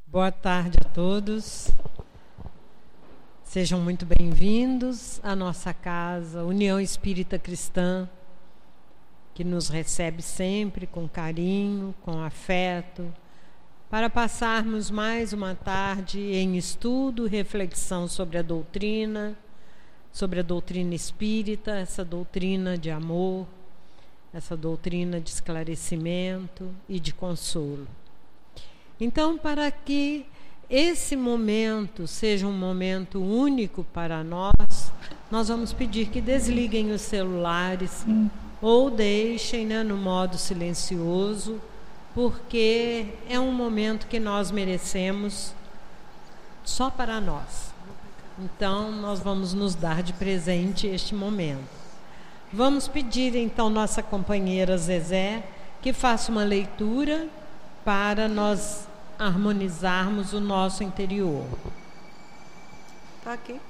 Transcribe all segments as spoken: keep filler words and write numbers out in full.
Boa tarde a todos. Sejam muito bem-vindos à nossa casa, União Espírita Cristã, que nos recebe sempre com carinho, com afeto, para passarmos mais uma tarde em estudo, reflexão sobre a doutrina, sobre a doutrina espírita, essa doutrina de amor, essa doutrina de esclarecimento e de consolo. Então, para que esse momento seja um momento único para nós, nós vamos pedir que desliguem os celulares hum. ou deixem, né, no modo silencioso, porque é um momento que nós merecemos só para nós. Então, nós vamos nos dar de presente este momento. Vamos pedir, então, nossa companheira Zezé que faça uma leitura para nós harmonizarmos o nosso interior. Está aqui.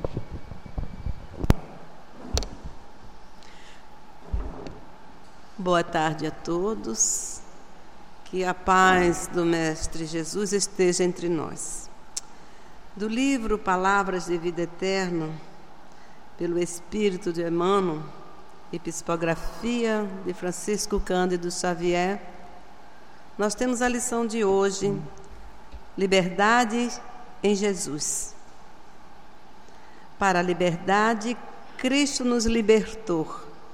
Boa tarde a todos. Que a paz do Mestre Jesus esteja entre nós. Do livro Palavras de Vida Eterna, pelo Espírito de Emmanuel, e psicografia de Francisco Cândido Xavier, nós temos a lição de hoje, liberdade em Jesus. Para a liberdade, Cristo nos libertou.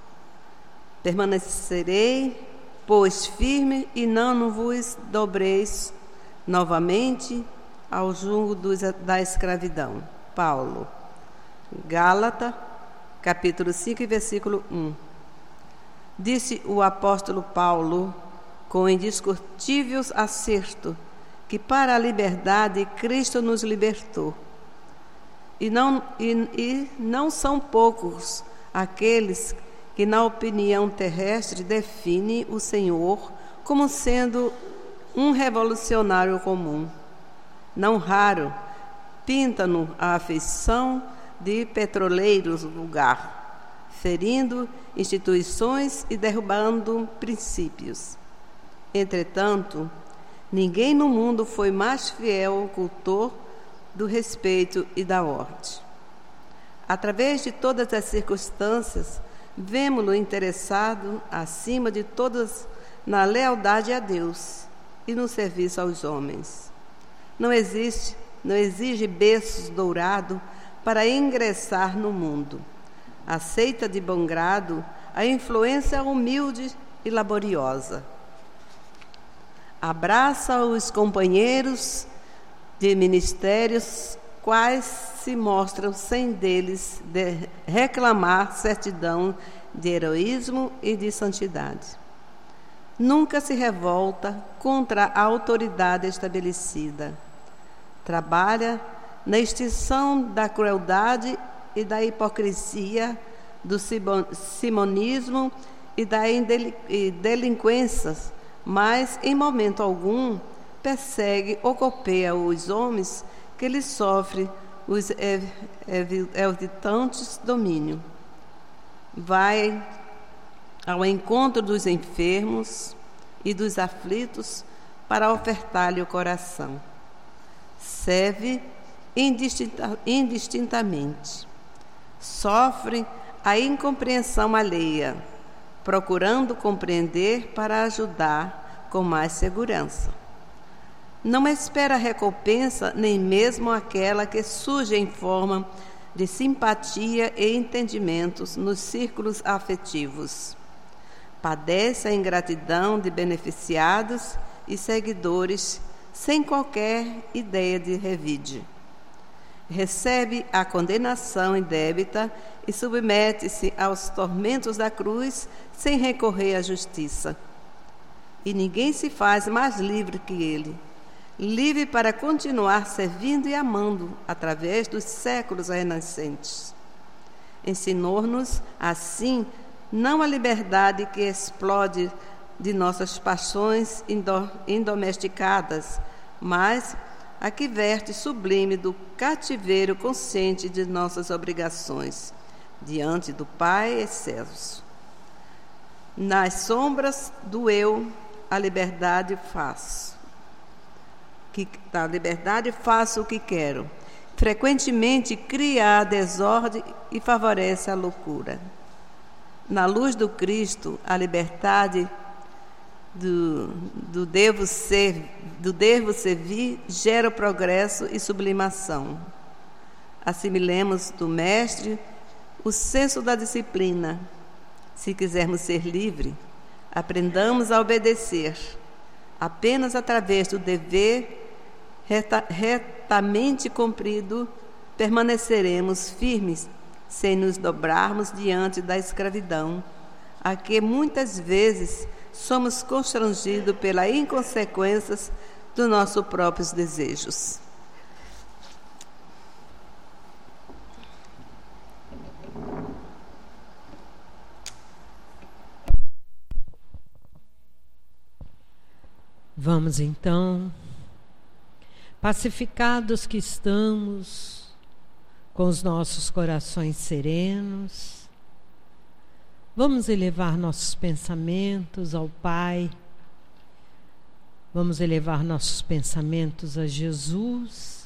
Permanecerei, pois, firme e não vos dobreis novamente ao jugo da escravidão. Paulo, Gálatas, capítulo cinco, versículo um. Disse o apóstolo Paulo, com indiscutível acerto, que para a liberdade Cristo nos libertou. E não, e, e não são poucos aqueles que, na opinião terrestre, definem o Senhor como sendo um revolucionário comum. Não raro, pintam-no a afeição de petroleiro vulgar, ferindo instituições e derrubando princípios. Entretanto, ninguém no mundo foi mais fiel cultor do respeito e da ordem. Através de todas as circunstâncias, vemo-lo interessado, acima de todas, na lealdade a Deus e no serviço aos homens. Não existe, não exige berços dourados para ingressar no mundo. Aceita de bom grado a influência humilde e laboriosa. Abraça os companheiros de ministérios, quais se mostram sem deles de reclamar certidão de heroísmo e de santidade. Nunca se revolta contra a autoridade estabelecida. Trabalha na extinção da crueldade e da hipocrisia, do simonismo e da delinquência, mas, em momento algum, persegue ou copeia os homens que lhe sofrem os evitantes domínio. Vai ao encontro dos enfermos e dos aflitos para ofertar-lhe o coração. Serve indistinta, indistintamente. Sofre a incompreensão alheia, procurando compreender para ajudar com mais segurança. Não espera recompensa, nem mesmo aquela que surge em forma de simpatia e entendimentos nos círculos afetivos. Padece a ingratidão de beneficiados e seguidores sem qualquer ideia de revide. Recebe a condenação indébita e submete-se aos tormentos da cruz sem recorrer à justiça. E ninguém se faz mais livre que ele, livre para continuar servindo e amando através dos séculos renascentes. Ensinou-nos, assim, não a liberdade que explode de nossas paixões indomesticadas, mas a que verte sublime do cativeiro consciente de nossas obrigações, diante do Pai excelso. Nas sombras do eu, a liberdade faço. que, da liberdade faço o que quero. Frequentemente cria a desordem e favorece a loucura. Na luz do Cristo, a liberdade do, do, devo, ser, do devo servir gera progresso e sublimação. Assimilemos do Mestre o senso da disciplina. Se quisermos ser livres, aprendamos a obedecer. Apenas através do dever reta, retamente cumprido permaneceremos firmes, sem nos dobrarmos diante da escravidão, a que muitas vezes somos constrangidos pelas inconsequências dos nossos próprios desejos. Vamos então, pacificados que estamos, com os nossos corações serenos, vamos elevar nossos pensamentos ao Pai, vamos elevar nossos pensamentos a Jesus,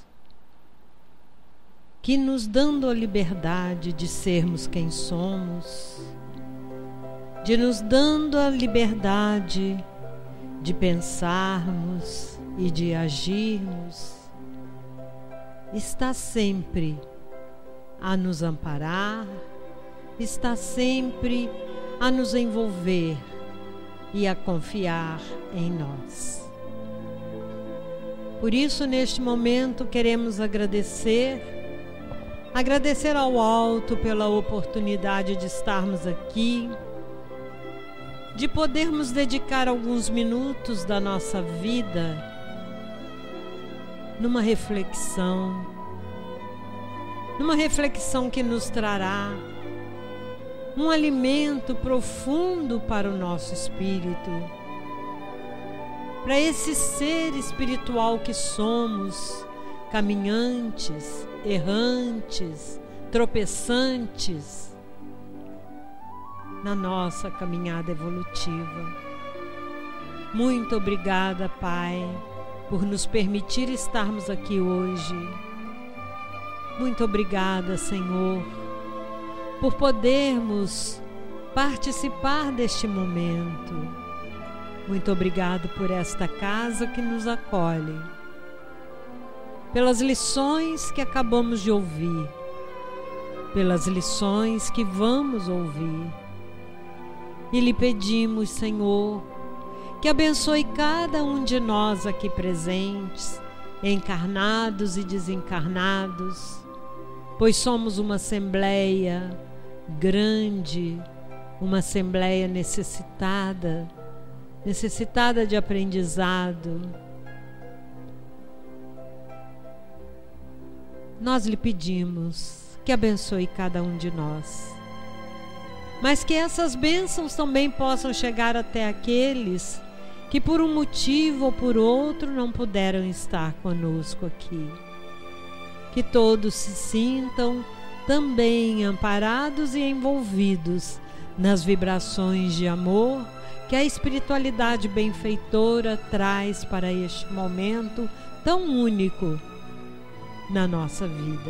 que nos dando a liberdade de sermos quem somos, de nos dando a liberdade de pensarmos e de agirmos, está sempre a nos amparar, está sempre a nos envolver e a confiar em nós. Por isso, neste momento, queremos agradecer, agradecer ao alto pela oportunidade de estarmos aqui, de podermos dedicar alguns minutos da nossa vida numa reflexão, numa reflexão que nos trará um alimento profundo para o nosso espírito, para esse ser espiritual que somos, caminhantes, errantes, tropeçantes, na nossa caminhada evolutiva. Muito obrigada, Pai, por nos permitir estarmos aqui hoje. Muito obrigada, Senhor, por podermos participar deste momento. Muito obrigado por esta casa que nos acolhe, pelas lições que acabamos de ouvir, pelas lições que vamos ouvir. E lhe pedimos, Senhor, que abençoe cada um de nós aqui presentes, encarnados e desencarnados, pois somos uma assembleia grande, uma assembleia necessitada, necessitada de aprendizado. Nós lhe pedimos que abençoe cada um de nós, mas que essas bênçãos também possam chegar até aqueles que por um motivo ou por outro não puderam estar conosco aqui. Que todos se sintam também amparados e envolvidos nas vibrações de amor que a espiritualidade benfeitora traz para este momento tão único na nossa vida.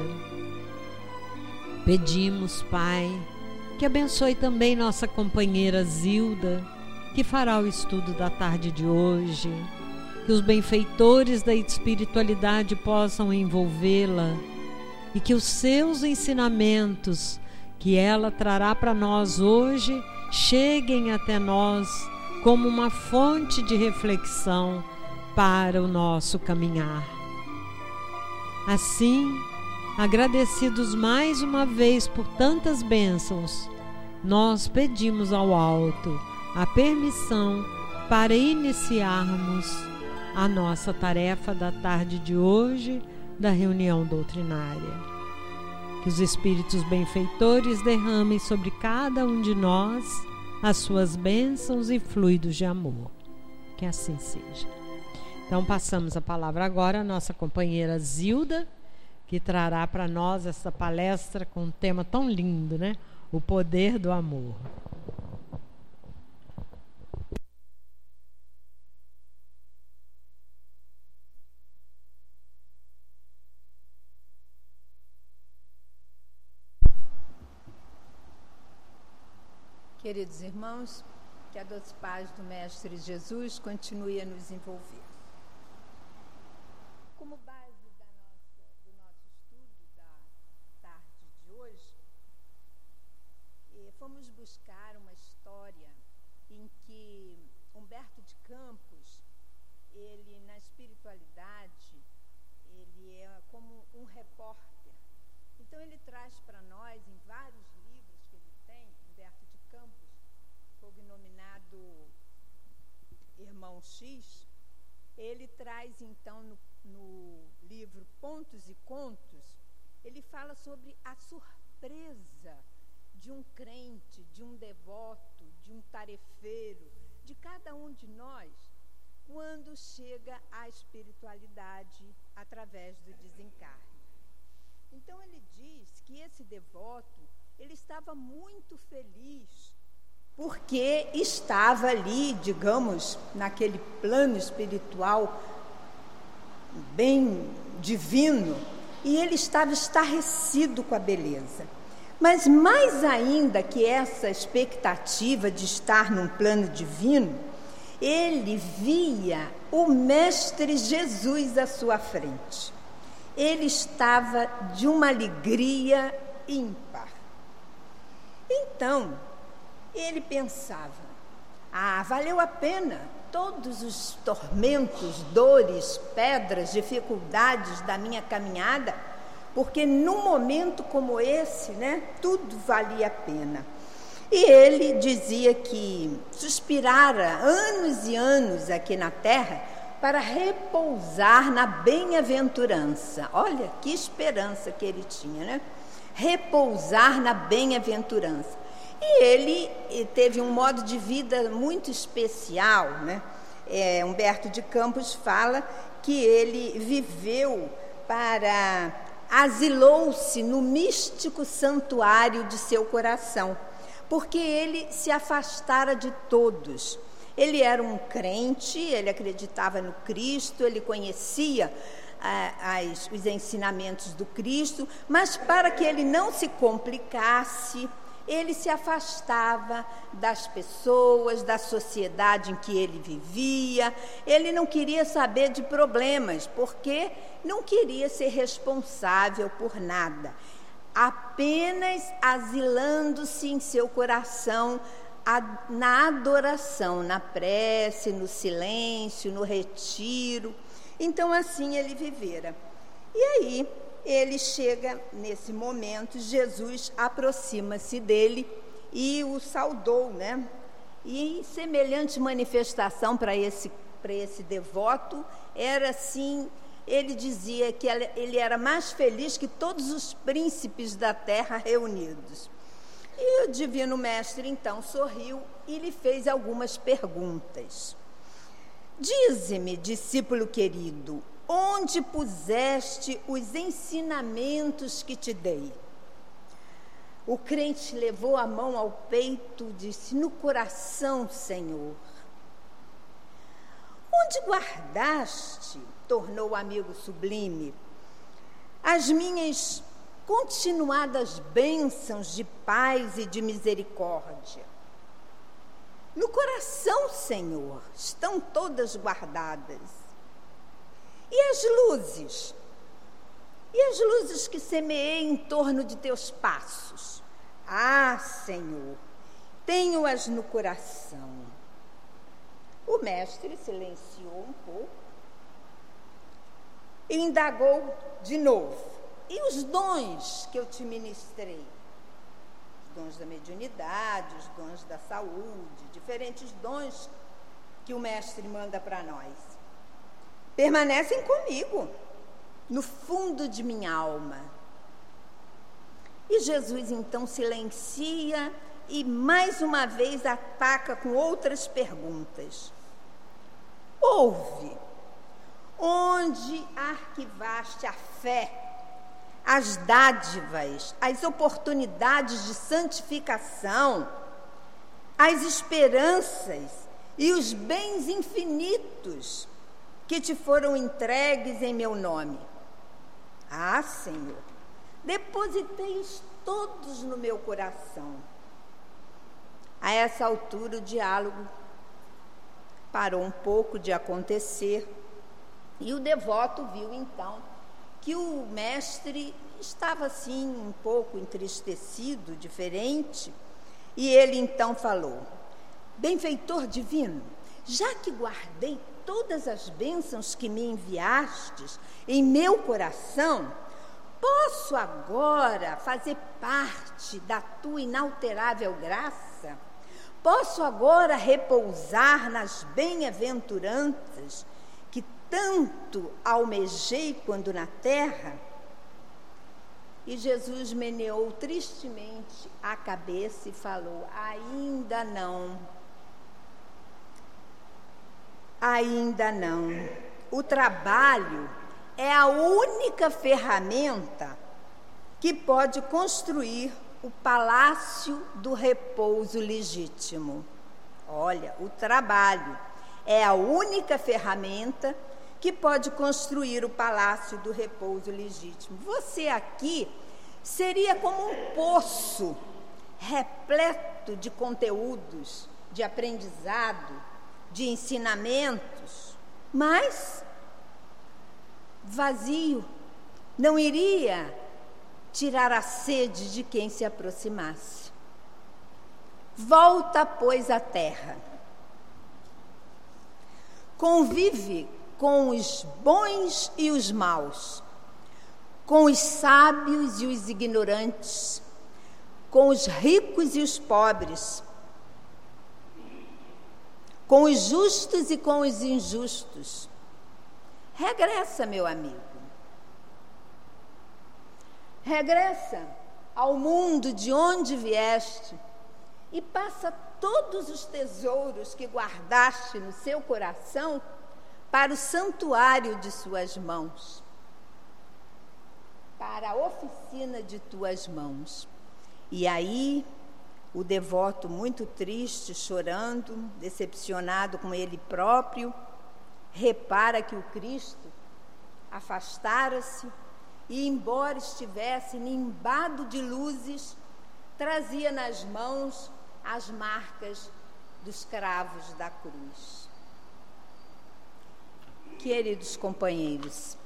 Pedimos, Pai, que abençoe também nossa companheira Zilda, que fará o estudo da tarde de hoje, que os benfeitores da espiritualidade possam envolvê-la e que os seus ensinamentos que ela trará para nós hoje cheguem até nós como uma fonte de reflexão para o nosso caminhar. Assim, agradecidos mais uma vez por tantas bênçãos, nós pedimos ao alto a permissão para iniciarmos a nossa tarefa da tarde de hoje da reunião doutrinária. Que os espíritos benfeitores derramem sobre cada um de nós as suas bênçãos e fluidos de amor. Que assim seja. Então passamos a palavra agora à nossa companheira Zilda, que trará para nós essa palestra com um tema tão lindo, né? O poder do amor. Queridos irmãos, que a doce paz do Mestre Jesus continue a nos envolver. Como base da nossa, do nosso estudo da tarde de hoje, eh, fomos buscar uma história em que Humberto de Campos, ele na espiritualidade, ele é como um repórter. Então ele traz para nós, em vários livros que ele tem, Humberto de Campos, cognominado Irmão X, ele traz então no, no livro Pontos e Contos, ele fala sobre a surpresa de um crente, de um devoto, de um tarefeiro, de cada um de nós, quando chega à espiritualidade através do desencarne. Então ele diz que esse devoto, ele estava muito feliz, porque estava ali, digamos, naquele plano espiritual bem divino, e ele estava estarrecido com a beleza. Mas mais ainda que essa expectativa de estar num plano divino, ele via o Mestre Jesus à sua frente. Ele estava de uma alegria ímpar. Então, ele pensava, ah, valeu a pena todos os tormentos, dores, pedras, dificuldades da minha caminhada, porque num momento como esse, né, tudo valia a pena. E ele dizia que suspirara anos e anos aqui na terra para repousar na bem-aventurança. Olha que esperança que ele tinha, né? Repousar na bem-aventurança. E ele teve um modo de vida muito especial, né? É, Humberto de Campos fala que ele viveu para... asilou-se no místico santuário de seu coração, porque ele se afastara de todos. Ele era um crente, ele acreditava no Cristo, ele conhecia ah, as, os ensinamentos do Cristo, mas para que ele não se complicasse, ele se afastava das pessoas, da sociedade em que ele vivia. Ele não queria saber de problemas, porque não queria ser responsável por nada. Apenas asilando-se em seu coração, na adoração, na prece, no silêncio, no retiro. Então, assim ele vivera. E aí, ele chega nesse momento, Jesus aproxima-se dele e o saudou, né? E semelhante manifestação para esse, para esse devoto era assim, ele dizia que ele era mais feliz que todos os príncipes da terra reunidos. E o Divino Mestre, então, sorriu e lhe fez algumas perguntas. Dize-me, discípulo querido, onde puseste os ensinamentos que te dei? O crente levou a mão ao peito e disse, no coração, Senhor. Onde guardaste, tornou o amigo sublime, as minhas continuadas bênçãos de paz e de misericórdia? No coração, Senhor, estão todas guardadas. E as luzes? E as luzes que semeei em torno de teus passos? Ah, Senhor, tenho-as no coração. O mestre silenciou um pouco e indagou de novo. E os dons que eu te ministrei? Os dons da mediunidade, os dons da saúde, diferentes dons que o mestre manda para nós. Permanecem comigo, no fundo de minha alma. E Jesus então silencia e mais uma vez ataca com outras perguntas. Ouve, onde arquivaste a fé, as dádivas, as oportunidades de santificação, as esperanças e os bens infinitos que te foram entregues em meu nome? Ah, Senhor, depositei-os todos no meu coração. A essa altura o diálogo parou um pouco de acontecer e o devoto viu então que o mestre estava assim um pouco entristecido, diferente, e ele então falou: benfeitor divino, já que guardei todas as bênçãos que me enviastes em meu coração, posso agora fazer parte da tua inalterável graça? Posso agora repousar nas bem-aventuranças que tanto almejei quando na terra? E Jesus meneou tristemente a cabeça e falou: ainda não. Ainda não. O trabalho é a única ferramenta que pode construir o palácio do repouso legítimo. Olha, o trabalho é a única ferramenta que pode construir o palácio do repouso legítimo. Você aqui seria como um poço repleto de conteúdos, de aprendizado, de ensinamentos, mas vazio, não iria tirar a sede de quem se aproximasse. Volta, pois, à terra. Convive com os bons e os maus, com os sábios e os ignorantes, com os ricos e os pobres, com os justos e com os injustos. Regressa, meu amigo. Regressa ao mundo de onde vieste e passa todos os tesouros que guardaste no seu coração para o santuário de suas mãos, para a oficina de tuas mãos. E aí, o devoto, muito triste, chorando, decepcionado com ele próprio, repara que o Cristo afastara-se e, embora estivesse nimbado de luzes, trazia nas mãos as marcas dos cravos da cruz. Queridos companheiros,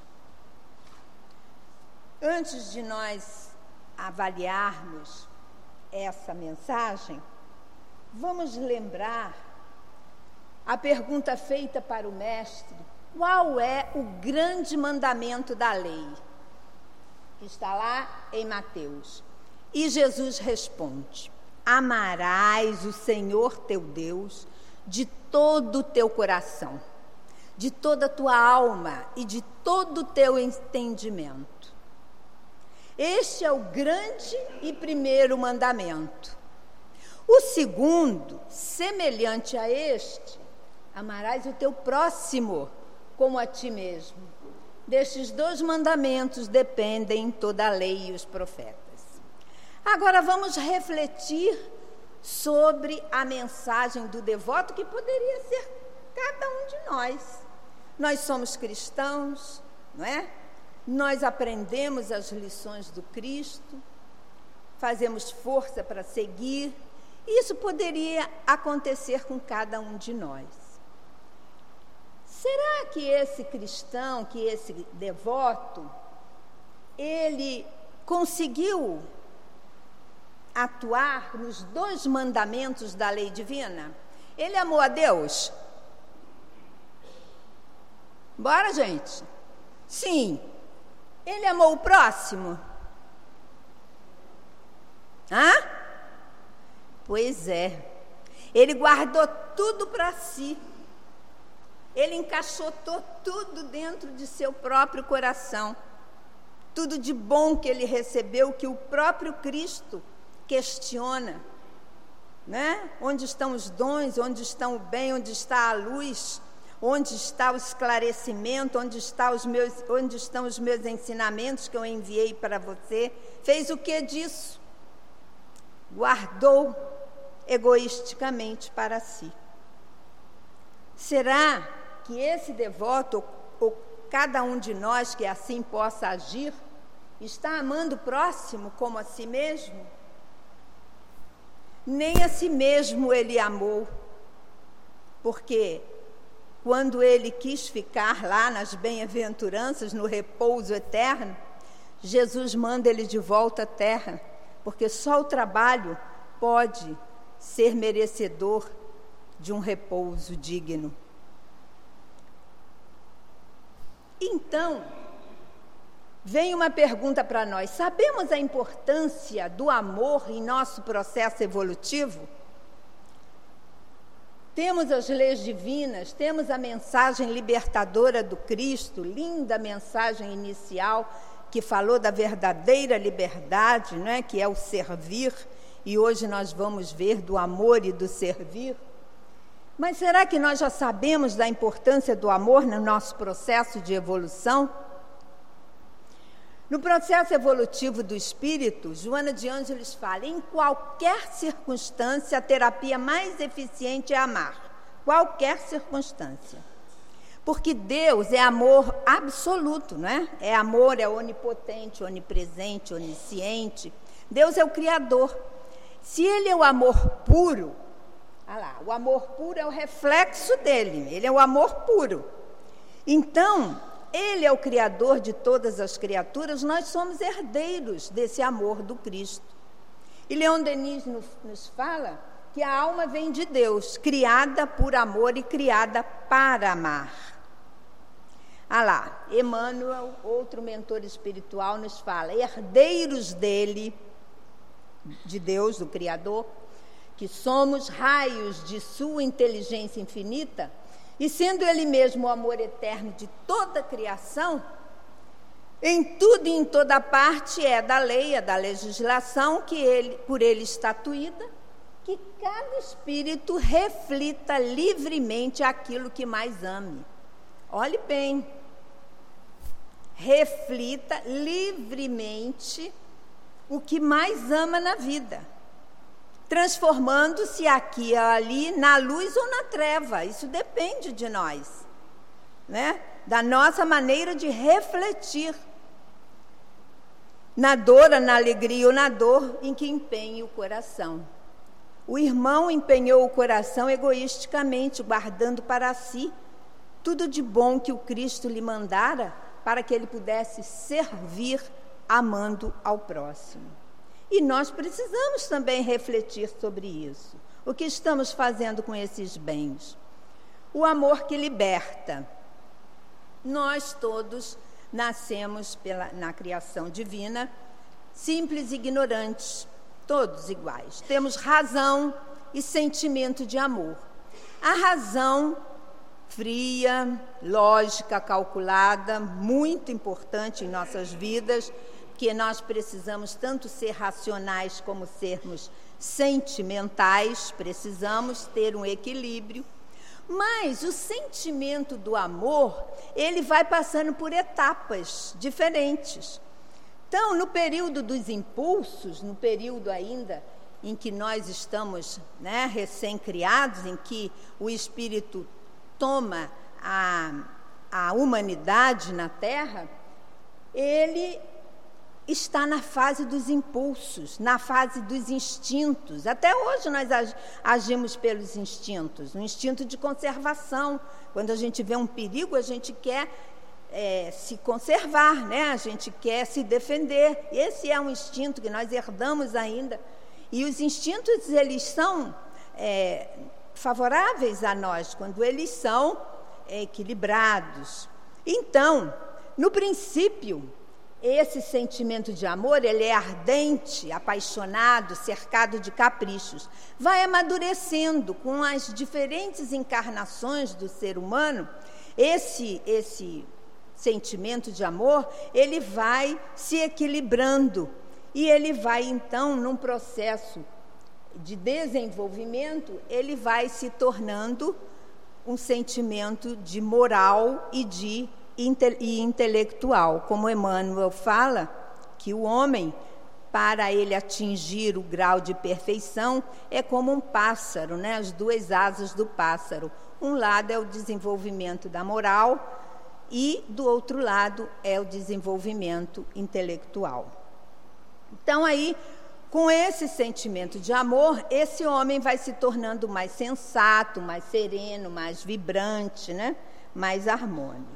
antes de nós avaliarmos essa mensagem, vamos lembrar a pergunta feita para o mestre: qual é o grande mandamento da lei? Que está lá em Mateus. E Jesus responde: amarás o Senhor teu Deus de todo o teu coração, de toda a tua alma e de todo o teu entendimento. Este é o grande e primeiro mandamento. O segundo, semelhante a este: amarás o teu próximo como a ti mesmo. Destes dois mandamentos dependem toda a lei e os profetas. Agora vamos refletir sobre a mensagem do devoto, que poderia ser cada um de nós. Nós somos cristãos, não é? Nós aprendemos as lições do Cristo, fazemos força para seguir. Isso poderia acontecer com cada um de nós. Será que esse cristão, que esse devoto, ele conseguiu atuar nos dois mandamentos da lei divina? Ele amou a Deus? Bora, gente? Sim. Ele amou o próximo? Hã? Pois é. Ele guardou tudo para si. Ele encaixotou tudo dentro de seu próprio coração. Tudo de bom que ele recebeu, que o próprio Cristo questiona, né? Onde estão os dons, onde está o bem, onde está a luz, onde está o esclarecimento, onde, está os meus, onde estão os meus ensinamentos que eu enviei para você? Fez o que disso? Guardou egoisticamente para si. Será que esse devoto, ou, ou cada um de nós que assim possa agir, está amando o próximo como a si mesmo? nem a si mesmo ele amou, porque quando ele quis ficar lá nas bem-aventuranças, no repouso eterno, Jesus manda ele de volta à terra, porque só o trabalho pode ser merecedor de um repouso digno. Então, vem uma pergunta para nós: sabemos a importância do amor em nosso processo evolutivo? Temos as leis divinas, temos a mensagem libertadora do Cristo, linda mensagem inicial que falou da verdadeira liberdade, né, que é o servir, e hoje nós vamos ver do amor e do servir. Mas será que nós já sabemos da importância do amor no nosso processo de evolução? No processo evolutivo do espírito, Joana de Ângeles fala: em qualquer circunstância, a terapia mais eficiente é amar. Qualquer circunstância. Porque Deus é amor absoluto, não é? É amor, é onipotente, onipresente, onisciente. Deus é o Criador. Se Ele é o amor puro, olha lá, o amor puro é o reflexo dele, Ele é o amor puro. Então, Ele é o Criador de todas as criaturas, nós somos herdeiros desse amor do Cristo. E Leon Denis nos, nos fala que a alma vem de Deus, criada por amor e criada para amar. Ah lá, Emmanuel, outro mentor espiritual, nos fala: herdeiros dele, de Deus, do Criador, que somos raios de sua inteligência infinita, e sendo Ele mesmo o amor eterno de toda a criação, em tudo e em toda parte é da lei, é da legislação que ele, por Ele estatuída, que cada espírito reflita livremente aquilo que mais ame. Olhe bem, reflita livremente o que mais ama na vida, transformando-se aqui e ali na luz ou na treva. Isso depende de nós, né? Da nossa maneira de refletir na dor, na alegria ou na dor em que empenhe o coração. O irmão empenhou o coração egoisticamente, guardando para si tudo de bom que o Cristo lhe mandara, para que ele pudesse servir amando ao próximo. E nós precisamos também refletir sobre isso. O que estamos fazendo com esses bens? O amor que liberta. Nós todos nascemos pela, na criação divina, simples e ignorantes, todos iguais. Temos razão e sentimento de amor. A razão fria, lógica, calculada, muito importante em nossas vidas, que nós precisamos tanto ser racionais como sermos sentimentais, precisamos ter um equilíbrio. Mas o sentimento do amor, ele vai passando por etapas diferentes. Então, no período dos impulsos, no período ainda em que nós estamos, né, recém-criados, em que o Espírito toma a, a humanidade na Terra, ele está na fase dos impulsos, na fase dos instintos. Até hoje nós agimos pelos instintos, um instinto de conservação. Quando a gente vê um perigo, a gente quer é, se conservar, né? A gente quer se defender. Esse é um instinto que nós herdamos ainda. E os instintos, eles são é, favoráveis a nós, quando eles são é, equilibrados. Então, no princípio, esse sentimento de amor, ele é ardente, apaixonado, cercado de caprichos. Vai amadurecendo com as diferentes encarnações do ser humano. Esse, esse sentimento de amor, ele vai se equilibrando. E ele vai, então, num processo de desenvolvimento, ele vai se tornando um sentimento de moral e de e intelectual, como Emmanuel fala, que o homem, para ele atingir o grau de perfeição, é como um pássaro, né? As duas asas do pássaro. Um lado é o desenvolvimento da moral e, do outro lado, é o desenvolvimento intelectual. Então, aí, Com esse sentimento de amor, esse homem vai se tornando mais sensato, mais sereno, mais vibrante, né? Mais harmônico.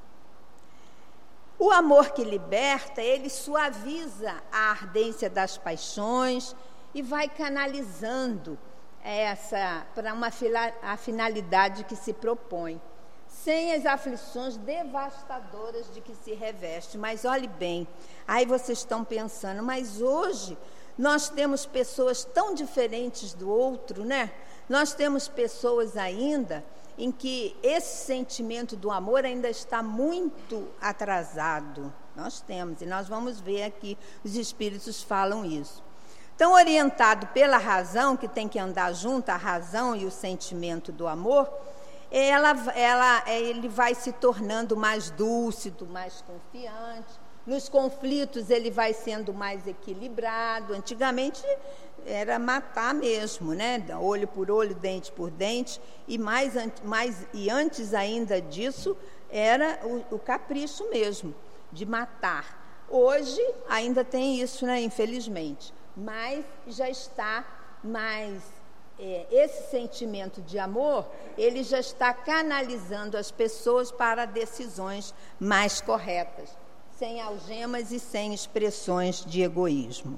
O amor que liberta, ele suaviza a ardência das paixões e vai canalizando essa para uma a finalidade que se propõe, sem as aflições devastadoras de que se reveste. Mas olhe bem, aí vocês estão pensando, mas hoje nós temos pessoas tão diferentes do outro, né? Nós temos pessoas ainda em que esse sentimento do amor ainda está muito atrasado. Nós temos, e nós vamos ver aqui, os espíritos falam isso. Então, orientado pela razão, que tem que andar junto, a razão e o sentimento do amor, ela, ela, ele vai se tornando mais dúcido, mais confiante. Nos conflitos ele vai sendo mais equilibrado. Antigamente era matar mesmo, né? Olho por olho, dente por dente. E, mais, mais, e antes ainda disso era o, o capricho mesmo, de matar. Hoje ainda tem isso, né? Infelizmente. Mas já está mais... É, esse sentimento de amor, ele já está canalizando as pessoas para decisões mais corretas, sem algemas e sem expressões de egoísmo.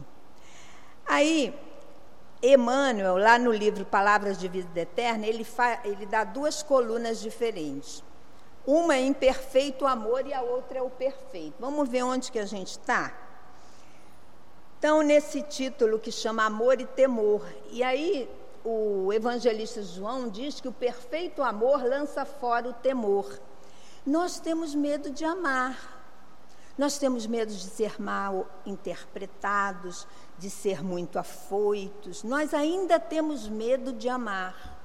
Aí, Emmanuel, lá no livro Palavras de Vida Eterna, ele, fa, ele dá duas colunas diferentes. Uma é imperfeito amor e a outra é o perfeito. Vamos ver onde que a gente está? Então, nesse título que chama Amor e Temor. E aí, o evangelista João diz que o perfeito amor lança fora o temor. Nós temos medo de amar. Nós temos medo de ser mal interpretados, de ser muito afoitos. Nós ainda temos medo de amar.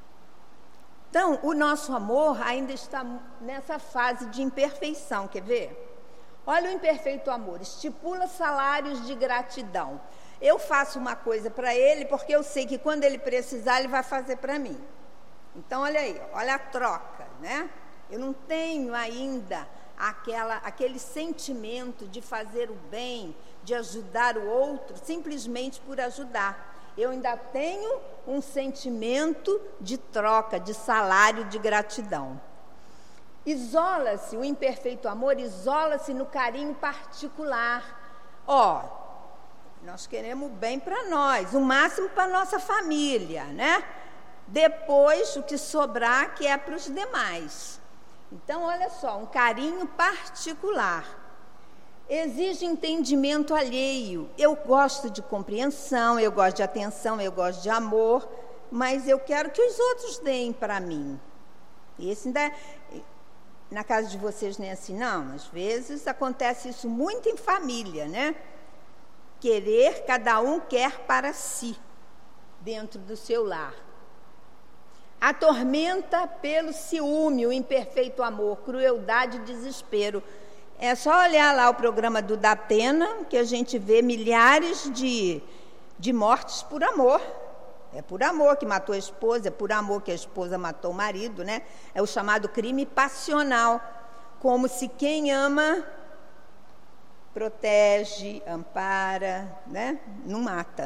Então, o nosso amor ainda está nessa fase de imperfeição. Quer ver? Olha o imperfeito amor. Estipula salários de gratidão. Eu faço uma coisa para ele porque eu sei que quando ele precisar, ele vai fazer para mim. Então, olha aí, olha a troca, né? Eu não tenho ainda aquela, aquele sentimento de fazer o bem, de ajudar o outro, simplesmente por ajudar. Eu ainda tenho um sentimento de troca, de salário, de gratidão. Isola-se, o imperfeito amor isola-se no carinho particular. Ó, nós queremos o bem para nós, o máximo para a nossa família, né? Depois, o que sobrar, que é para os demais. Então, olha só, um carinho particular. Exige entendimento alheio. Eu gosto de compreensão, eu gosto de atenção, eu gosto de amor, mas eu quero que os outros deem para mim. Esse ainda é... Na casa de vocês nem é assim, não. Às vezes acontece isso muito em família, né? Querer, cada um quer para si, dentro do seu lar. Atormenta pelo ciúme, o imperfeito amor, crueldade e desespero. É só olhar lá o programa do Datena, que a gente vê milhares de, de mortes por amor. É por amor que matou a esposa, é por amor que a esposa matou o marido, né? É o chamado crime passional, como se quem ama protege, ampara, né? Não mata.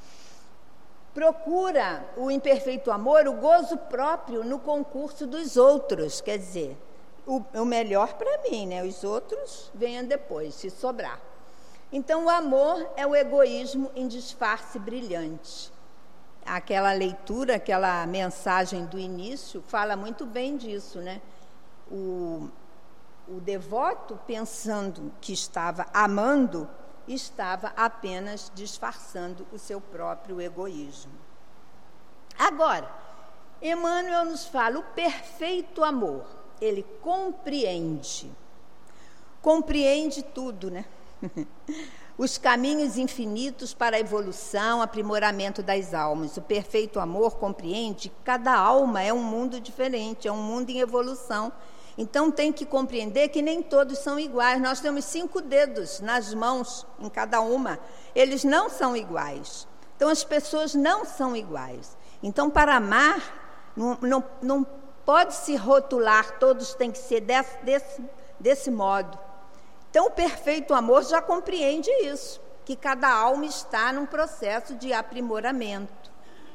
Procura o imperfeito amor, o gozo próprio no concurso dos outros, quer dizer, o, o melhor para mim, né? Os outros venham depois, se sobrar. Então, o amor é o egoísmo em disfarce brilhante. Aquela leitura, aquela mensagem do início fala muito bem disso, né? O, o devoto, pensando que estava amando, estava apenas disfarçando o seu próprio egoísmo. Agora, Emmanuel nos fala, o perfeito amor, ele compreende, compreende tudo, né? Os caminhos infinitos para a evolução, aprimoramento das almas. O perfeito amor compreende que cada alma é um mundo diferente, é um mundo em evolução. Então tem que compreender que nem todos são iguais. Nós temos cinco dedos nas mãos, em cada uma. Eles não são iguais. Então as pessoas não são iguais. Então para amar, não, não, não pode se rotular, todos têm que ser desse, desse, desse modo. Então, o perfeito amor já compreende isso. que cada alma está num processo de aprimoramento.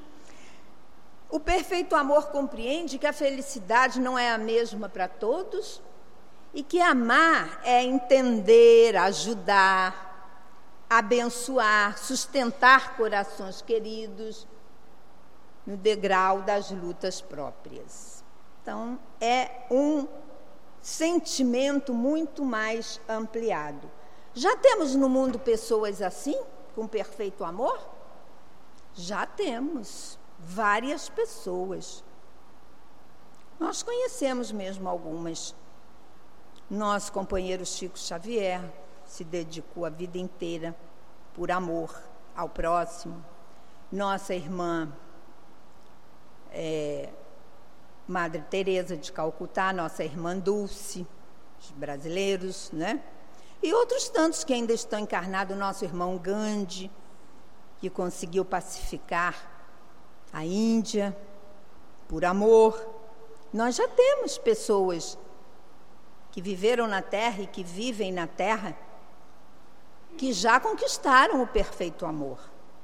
O perfeito amor compreende que a felicidade não é a mesma para todos e que amar é entender, ajudar, abençoar, sustentar corações queridos no degrau das lutas próprias. Então, é um sentimento muito mais ampliado. Já temos no mundo pessoas assim, com perfeito amor? Já temos várias pessoas. Nós conhecemos mesmo algumas. Nosso companheiro Chico Xavier se dedicou a vida inteira por amor ao próximo. Nossa irmã é, Madre Teresa de Calcutá, nossa irmã Dulce, os brasileiros, né? E outros tantos que ainda estão encarnados, nosso irmão Gandhi, que conseguiu pacificar a Índia por amor. Nós já temos pessoas que viveram na Terra e que vivem na Terra que já conquistaram o perfeito amor.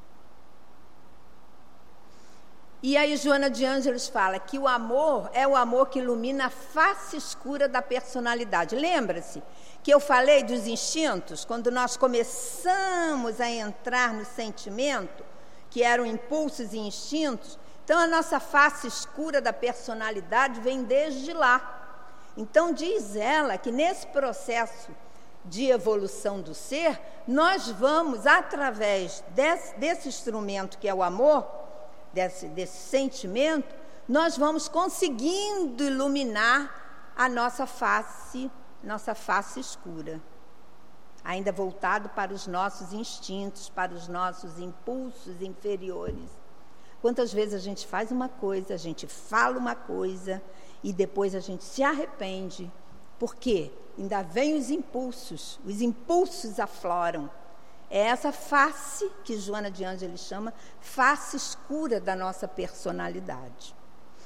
E aí Joana de Ângeles fala que o amor é o amor que ilumina a face escura da personalidade. Lembra-se que eu falei dos instintos? Quando nós começamos a entrar no sentimento, que eram impulsos e instintos, então a nossa face escura da personalidade vem desde lá. Então diz ela que nesse processo de evolução do ser, nós vamos, através desse, desse instrumento que é o amor, Desse, desse sentimento, nós vamos conseguindo iluminar a nossa face, nossa face escura, ainda voltado para os nossos instintos, para os nossos impulsos inferiores. Quantas vezes a gente faz uma coisa, a gente fala uma coisa e depois a gente se arrepende. Por quê? Ainda vem os impulsos, os impulsos afloram. É essa face que Joana de Ângeles chama face escura da nossa personalidade.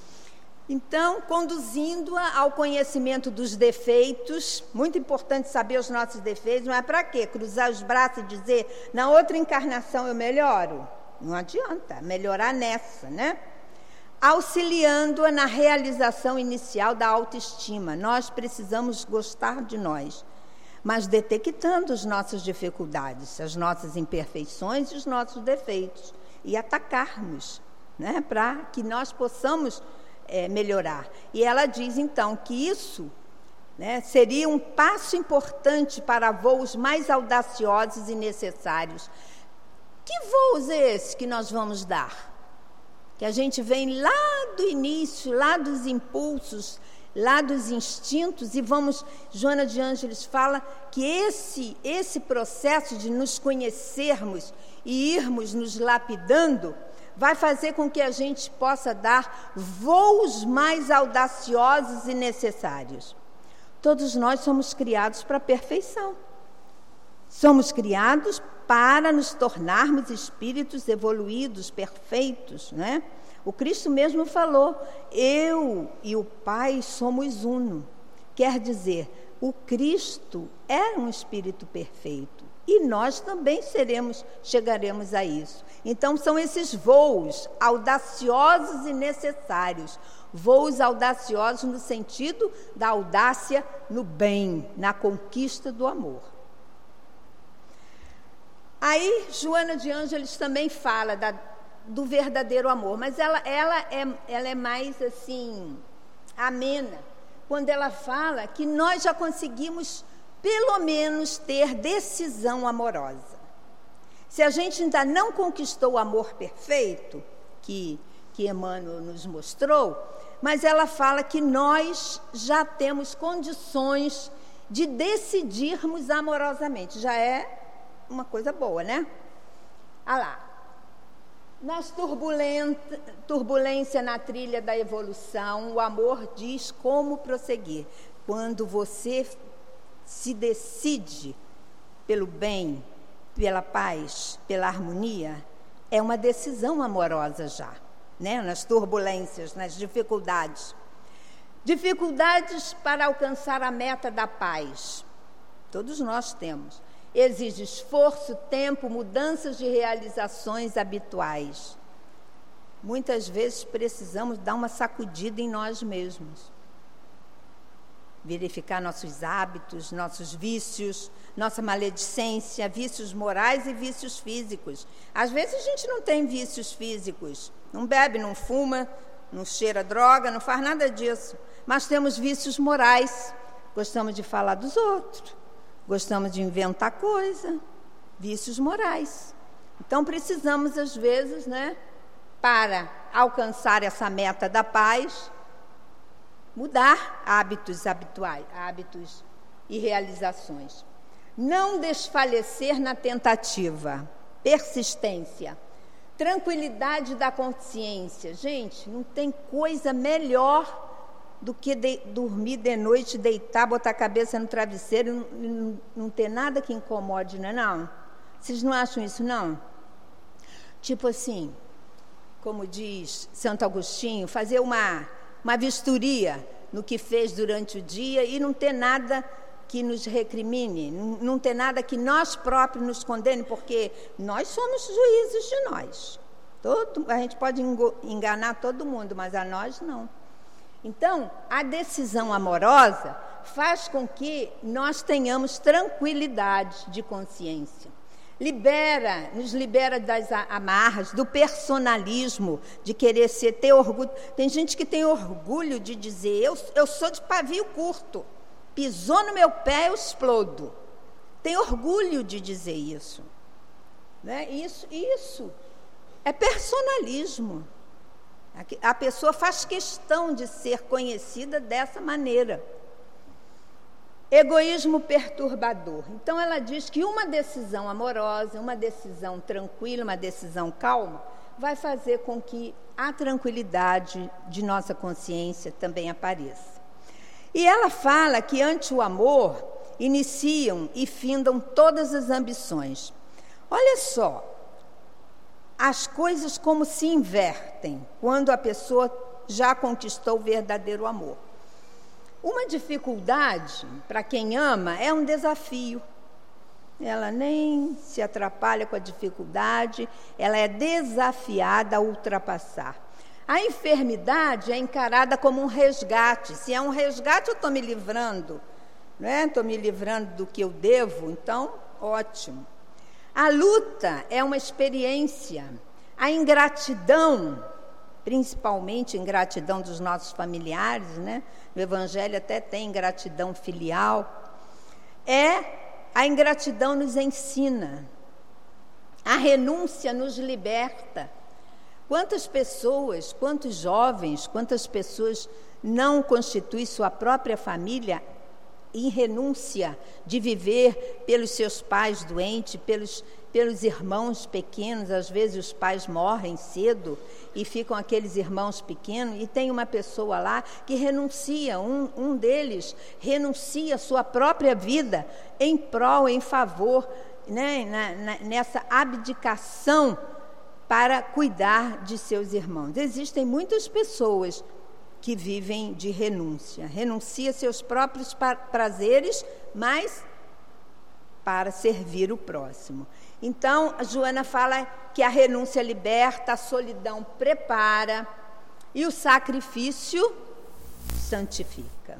Então, conduzindo-a ao conhecimento dos defeitos, muito importante saber os nossos defeitos, mas para quê? Cruzar os braços e dizer, na outra encarnação eu melhoro? Não adianta, melhorar nessa, né? Auxiliando-a na realização inicial da autoestima. Nós precisamos gostar de nós, mas detectando as nossas dificuldades, as nossas imperfeições e os nossos defeitos, e atacarmos, né, para que nós possamos é, melhorar. E ela diz, então, que isso, né, seria um passo importante para voos mais audaciosos e necessários. Que voos é esse que nós vamos dar? Que a gente vem lá do início, lá dos impulsos, lá dos instintos, e vamos, Joana de Ângeles fala que esse, esse processo de nos conhecermos e irmos nos lapidando vai fazer com que a gente possa dar voos mais audaciosos e necessários. Todos nós somos criados para a perfeição. Somos criados para nos tornarmos espíritos evoluídos, perfeitos, né? O Cristo mesmo falou, eu e o Pai somos uno. Quer dizer, o Cristo é um espírito perfeito e nós também seremos, chegaremos a isso. Então são esses voos audaciosos e necessários, voos audaciosos no sentido da audácia no bem, na conquista do amor. Aí Joana de Ângeles também fala da do verdadeiro amor, mas ela, ela, é, ela é mais assim, amena, quando ela fala que nós já conseguimos, pelo menos, ter decisão amorosa. Se a gente ainda não conquistou o amor perfeito, que, que Emmanuel nos mostrou, mas ela fala que nós já temos condições de decidirmos amorosamente. Já é uma coisa boa, né? Ah lá. Nas turbulência na trilha da evolução, o amor diz como prosseguir. Quando você se decide pelo bem, pela paz, pela harmonia, é uma decisão amorosa já, né? Nas turbulências, nas dificuldades. Dificuldades para alcançar a meta da paz. Todos nós temos. exige esforço, tempo, mudanças de realizações habituais. Muitas vezes precisamos dar uma sacudida em nós mesmos. Verificar nossos hábitos, nossos vícios, nossa maledicência, vícios morais e vícios físicos. Às vezes a gente não tem vícios físicos, não bebe, não fuma, não cheira droga, não faz nada disso. Mas temos vícios morais, gostamos de falar dos outros, gostamos de inventar coisa, vícios morais. Então precisamos, às vezes, né, para alcançar essa meta da paz, mudar hábitos habituais, hábitos e realizações. Não desfalecer na tentativa, persistência, tranquilidade da consciência. Gente, não tem coisa melhor do que de, dormir de noite, deitar, botar a cabeça no travesseiro, não, não, não ter nada que incomode, não é não? Vocês não acham isso, não? Tipo assim, como diz Santo Agostinho, fazer uma, uma vistoria no que fez durante o dia e não ter nada que nos recrimine, não, não ter nada que nós próprios nos condene, porque nós somos juízes de nós. Todo, a gente pode enganar todo mundo, mas a nós não. Então, a decisão amorosa faz com que nós tenhamos tranquilidade de consciência. Libera, nos libera das amarras, do personalismo, de querer ser, ter orgulho. Tem gente que tem orgulho de dizer, eu, eu sou de pavio curto, pisou no meu pé, eu explodo. Tem orgulho de dizer isso. Né? Isso, isso é personalismo. A pessoa faz questão de ser conhecida dessa maneira. Egoísmo perturbador. Então, ela diz que uma decisão amorosa, uma decisão tranquila, uma decisão calma, vai fazer com que a tranquilidade de nossa consciência também apareça. E ela fala que ante o amor, iniciam e findam todas as ambições. Olha só, as coisas como se invertem quando a pessoa já conquistou o verdadeiro amor. Uma dificuldade, para quem ama, é um desafio. Ela nem se atrapalha com a dificuldade, ela é desafiada a ultrapassar. A enfermidade é encarada como um resgate. Se é um resgate, eu estou me livrando, né? Estou me livrando do que eu devo, então, ótimo. A luta é uma experiência. A ingratidão, principalmente ingratidão dos nossos familiares, né? No Evangelho até tem ingratidão filial. É, a ingratidão nos ensina. A renúncia nos liberta. Quantas pessoas, quantos jovens, quantas pessoas não constituem sua própria família em renúncia de viver pelos seus pais doentes, pelos, pelos irmãos pequenos. Às vezes os pais morrem cedo e ficam aqueles irmãos pequenos, e tem uma pessoa lá que renuncia, um, um deles renuncia a sua própria vida em prol, em favor, né, na, na, nessa abdicação para cuidar de seus irmãos. Existem muitas pessoas que vivem de renúncia, renuncia seus próprios prazeres, mas para servir o próximo. Então, a Joana fala que a renúncia liberta, a solidão prepara e o sacrifício santifica.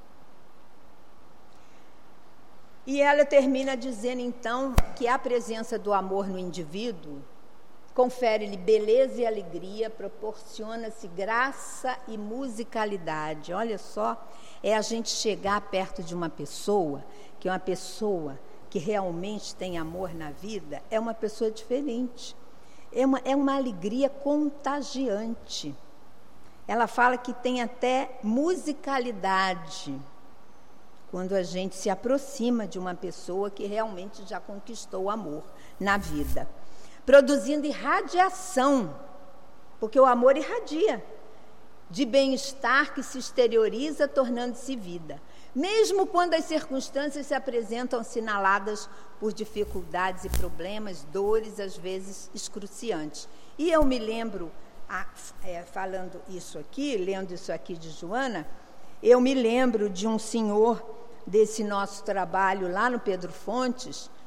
E ela termina dizendo, então, que a presença do amor no indivíduo confere-lhe beleza e alegria, proporciona-se graça e musicalidade. Olha só, é a gente chegar perto de uma pessoa, que é uma pessoa que realmente tem amor na vida, é uma pessoa diferente. É uma, é uma alegria contagiante. Ela fala que tem até musicalidade quando a gente se aproxima de uma pessoa que realmente já conquistou o amor na vida. Produzindo irradiação, porque o amor irradia, de bem-estar que se exterioriza, tornando-se vida. Mesmo quando as circunstâncias se apresentam assinaladas por dificuldades e problemas, dores, às vezes excruciantes. E eu me lembro, a, é, falando isso aqui, lendo isso aqui de Joana, eu me lembro de um senhor desse nosso trabalho lá no Pedro Fontes,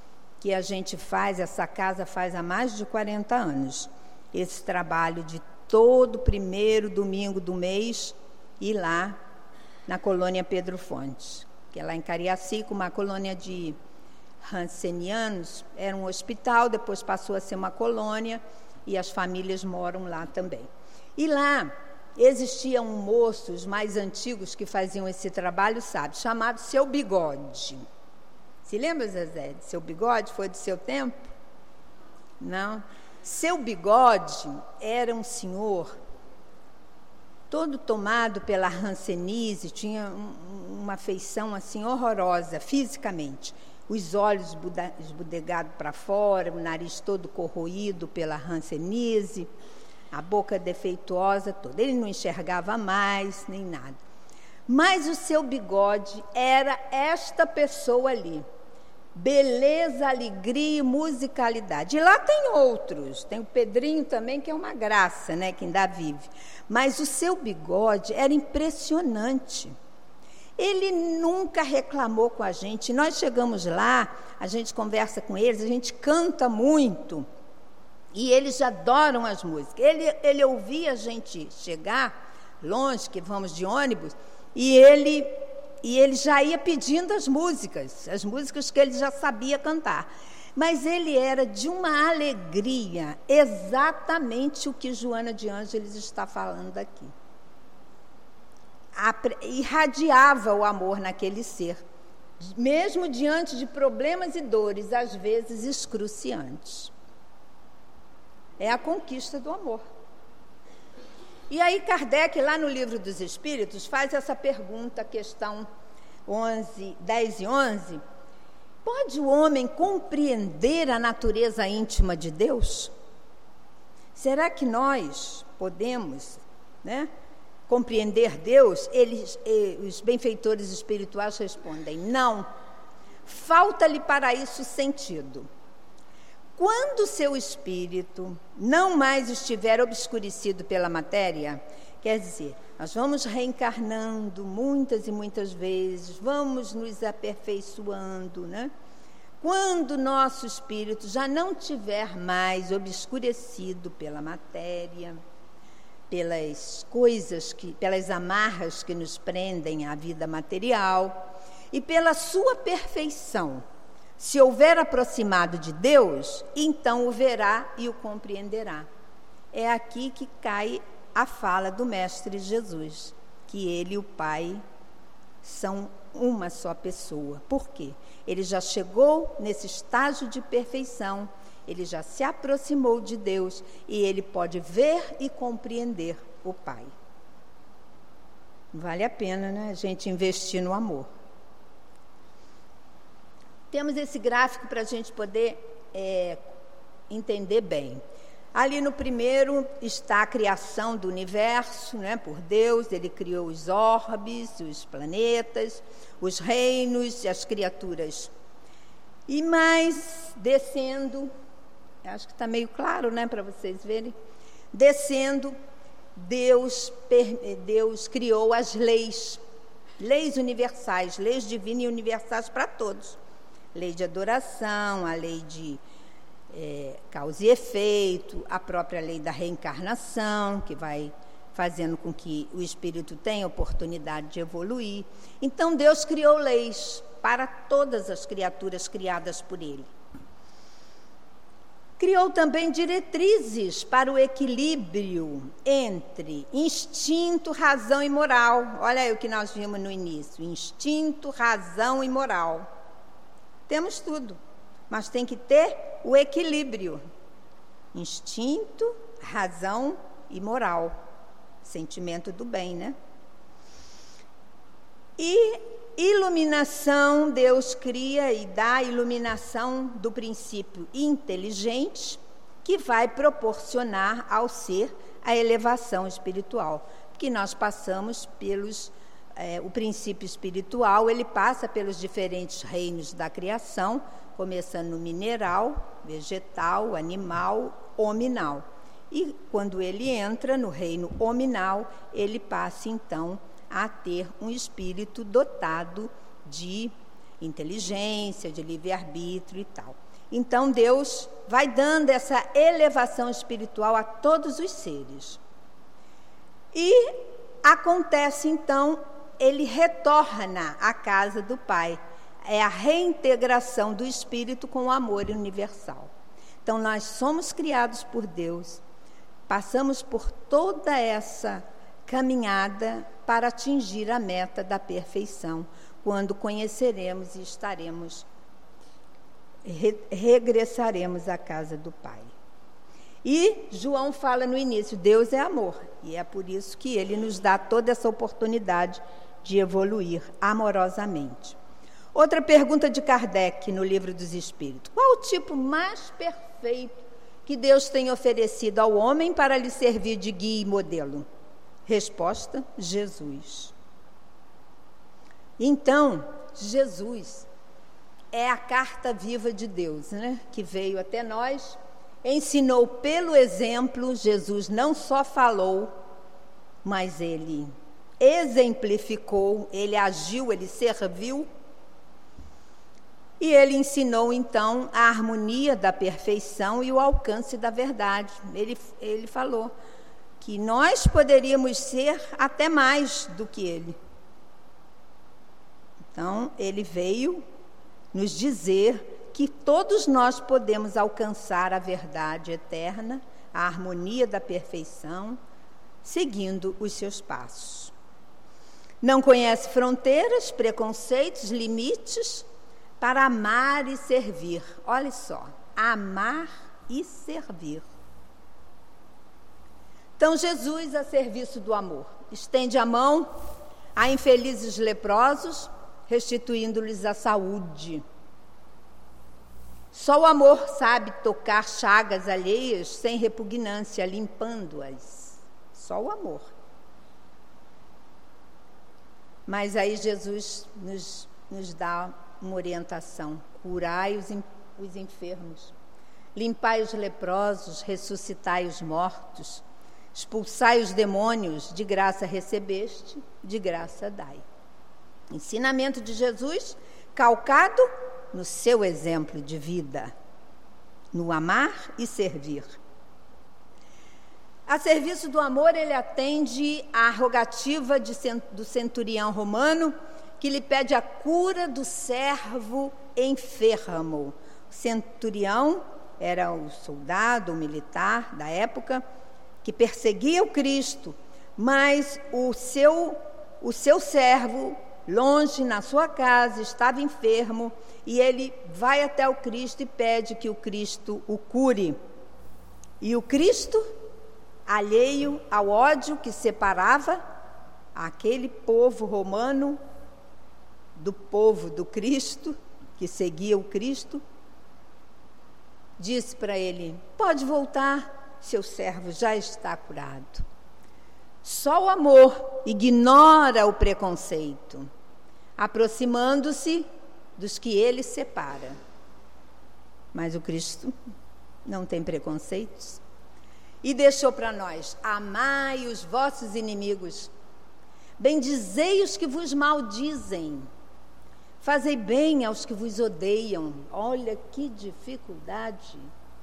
que a gente faz, essa casa faz há mais de quarenta anos, esse trabalho de todo primeiro domingo do mês ir lá na colônia Pedro Fontes, que é lá em Cariacica, uma colônia de Hansenianos, era um hospital, depois passou a ser uma colônia, e as famílias moram lá também. E lá existiam moços mais antigos que faziam esse trabalho, sabe, chamado Seu Bigode. Se lembra, Zezé, de Seu Bigode? Foi do seu tempo? Não? Seu Bigode era um senhor todo tomado pela hanseníase, tinha um, uma feição assim horrorosa fisicamente. Os olhos esbudegados para fora, o nariz todo corroído pela hanseníase, a boca defeituosa toda. Ele não enxergava mais, nem nada. Mas o Seu Bigode era esta pessoa ali. Beleza, alegria e musicalidade. E lá tem outros. Tem o Pedrinho também, que é uma graça, né, que ainda vive. Mas o Seu Bigode era impressionante. Ele nunca reclamou com a gente. Nós chegamos lá, a gente conversa com eles, a gente canta muito. E eles adoram as músicas. Ele, ele ouvia a gente chegar longe, que vamos de ônibus, e ele, e ele já ia pedindo as músicas, as músicas que ele já sabia cantar. Mas ele era de uma alegria, exatamente o que Joana de Ângeles está falando aqui. Irradiava o amor naquele ser, mesmo diante de problemas e dores, às vezes excruciantes. É a conquista do amor. E aí Kardec, lá no Livro dos Espíritos, faz essa pergunta, questão onze, dez e onze. Pode o homem compreender a natureza íntima de Deus? Será que nós podemos, né, compreender Deus? Eles, os benfeitores espirituais respondem, não. Falta-lhe para isso sentido. Quando seu espírito não mais estiver obscurecido pela matéria, quer dizer, nós vamos reencarnando muitas e muitas vezes, vamos nos aperfeiçoando, né? Quando nosso espírito já não tiver mais obscurecido pela matéria, pelas coisas, que, pelas amarras que nos prendem à vida material, e pela sua perfeição, se houver aproximado de Deus, então o verá e o compreenderá. É aqui que cai a fala do Mestre Jesus, que ele e o Pai são uma só pessoa. Por quê? Ele já chegou nesse estágio de perfeição, ele já se aproximou de Deus e ele pode ver e compreender o Pai. Vale a pena, né, a gente investir no amor. Temos esse gráfico para a gente poder é, entender bem. Ali no primeiro está a criação do universo, né, por Deus. Ele criou os orbes, os planetas, os reinos e as criaturas. E mais, descendo, acho que está meio claro, né, para vocês verem. Descendo, Deus, Deus criou as leis, leis universais, leis divinas e universais para todos. Lei de adoração, a lei de é, causa e efeito, a própria lei da reencarnação, que vai fazendo com que o espírito tenha oportunidade de evoluir. Então, Deus criou leis para todas as criaturas criadas por Ele. Criou também diretrizes para o equilíbrio entre instinto, razão e moral. Olha aí o que nós vimos no início: instinto, razão e moral. Temos tudo, mas tem que ter o equilíbrio. Instinto, razão e moral. Sentimento do bem, né? E iluminação, Deus cria e dá a iluminação do princípio inteligente, que vai proporcionar ao ser a elevação espiritual. Porque nós passamos pelos... É, o princípio espiritual, ele passa pelos diferentes reinos da criação, começando no mineral, vegetal, animal, hominal. E quando ele entra no reino hominal, ele passa então a ter um espírito dotado de inteligência, de livre-arbítrio e tal. Então Deus vai dando essa elevação espiritual a todos os seres. E acontece então, ele retorna à casa do Pai. É a reintegração do Espírito com o amor universal. Então nós somos criados por Deus, passamos por toda essa caminhada para atingir a meta da perfeição, quando conheceremos e estaremos, re, regressaremos à casa do Pai. E João fala no início, Deus é amor, e é por isso que ele nos dá toda essa oportunidade de evoluir amorosamente. Outra pergunta de Kardec no Livro dos Espíritos: qual o tipo mais perfeito que Deus tem oferecido ao homem para lhe servir de guia e modelo? Resposta: Jesus. Então, Jesus é a carta viva de Deus, né? Que veio até nós, ensinou pelo exemplo. Jesus não só falou, mas ele exemplificou, ele agiu, ele serviu. E ele ensinou, então, a harmonia da perfeição e o alcance da verdade. Ele, ele falou que nós poderíamos ser até mais do que ele. Então, ele veio nos dizer que todos nós podemos alcançar a verdade eterna, a harmonia da perfeição, seguindo os seus passos. Não conhece fronteiras, preconceitos, limites, para amar e servir. Olha só, amar e servir. Então, Jesus, a serviço do amor, estende a mão a infelizes leprosos, restituindo-lhes a saúde. Só o amor sabe tocar chagas alheias sem repugnância, limpando-as. Só o amor. Mas aí Jesus nos, nos dá uma orientação: curai os, os enfermos, limpai os leprosos, ressuscitai os mortos, expulsai os demônios, de graça recebeste, de graça dai. Ensinamento de Jesus calcado no seu exemplo de vida, no amar e servir. A serviço do amor, ele atende à rogativa de, do centurião romano, que lhe pede a cura do servo enfermo. O centurião era o soldado, o militar da época, que perseguia o Cristo, mas o seu, o seu servo, longe na sua casa, estava enfermo, e ele vai até o Cristo e pede que o Cristo o cure. E o Cristo, alheio ao ódio que separava aquele povo romano do povo do Cristo, que seguia o Cristo, disse para ele: pode voltar, seu servo já está curado. Só o amor ignora o preconceito, aproximando-se dos que ele separa. Mas o Cristo não tem preconceitos. E deixou para nós: amai os vossos inimigos, bendizei os que vos maldizem, fazei bem aos que vos odeiam. Olha que dificuldade.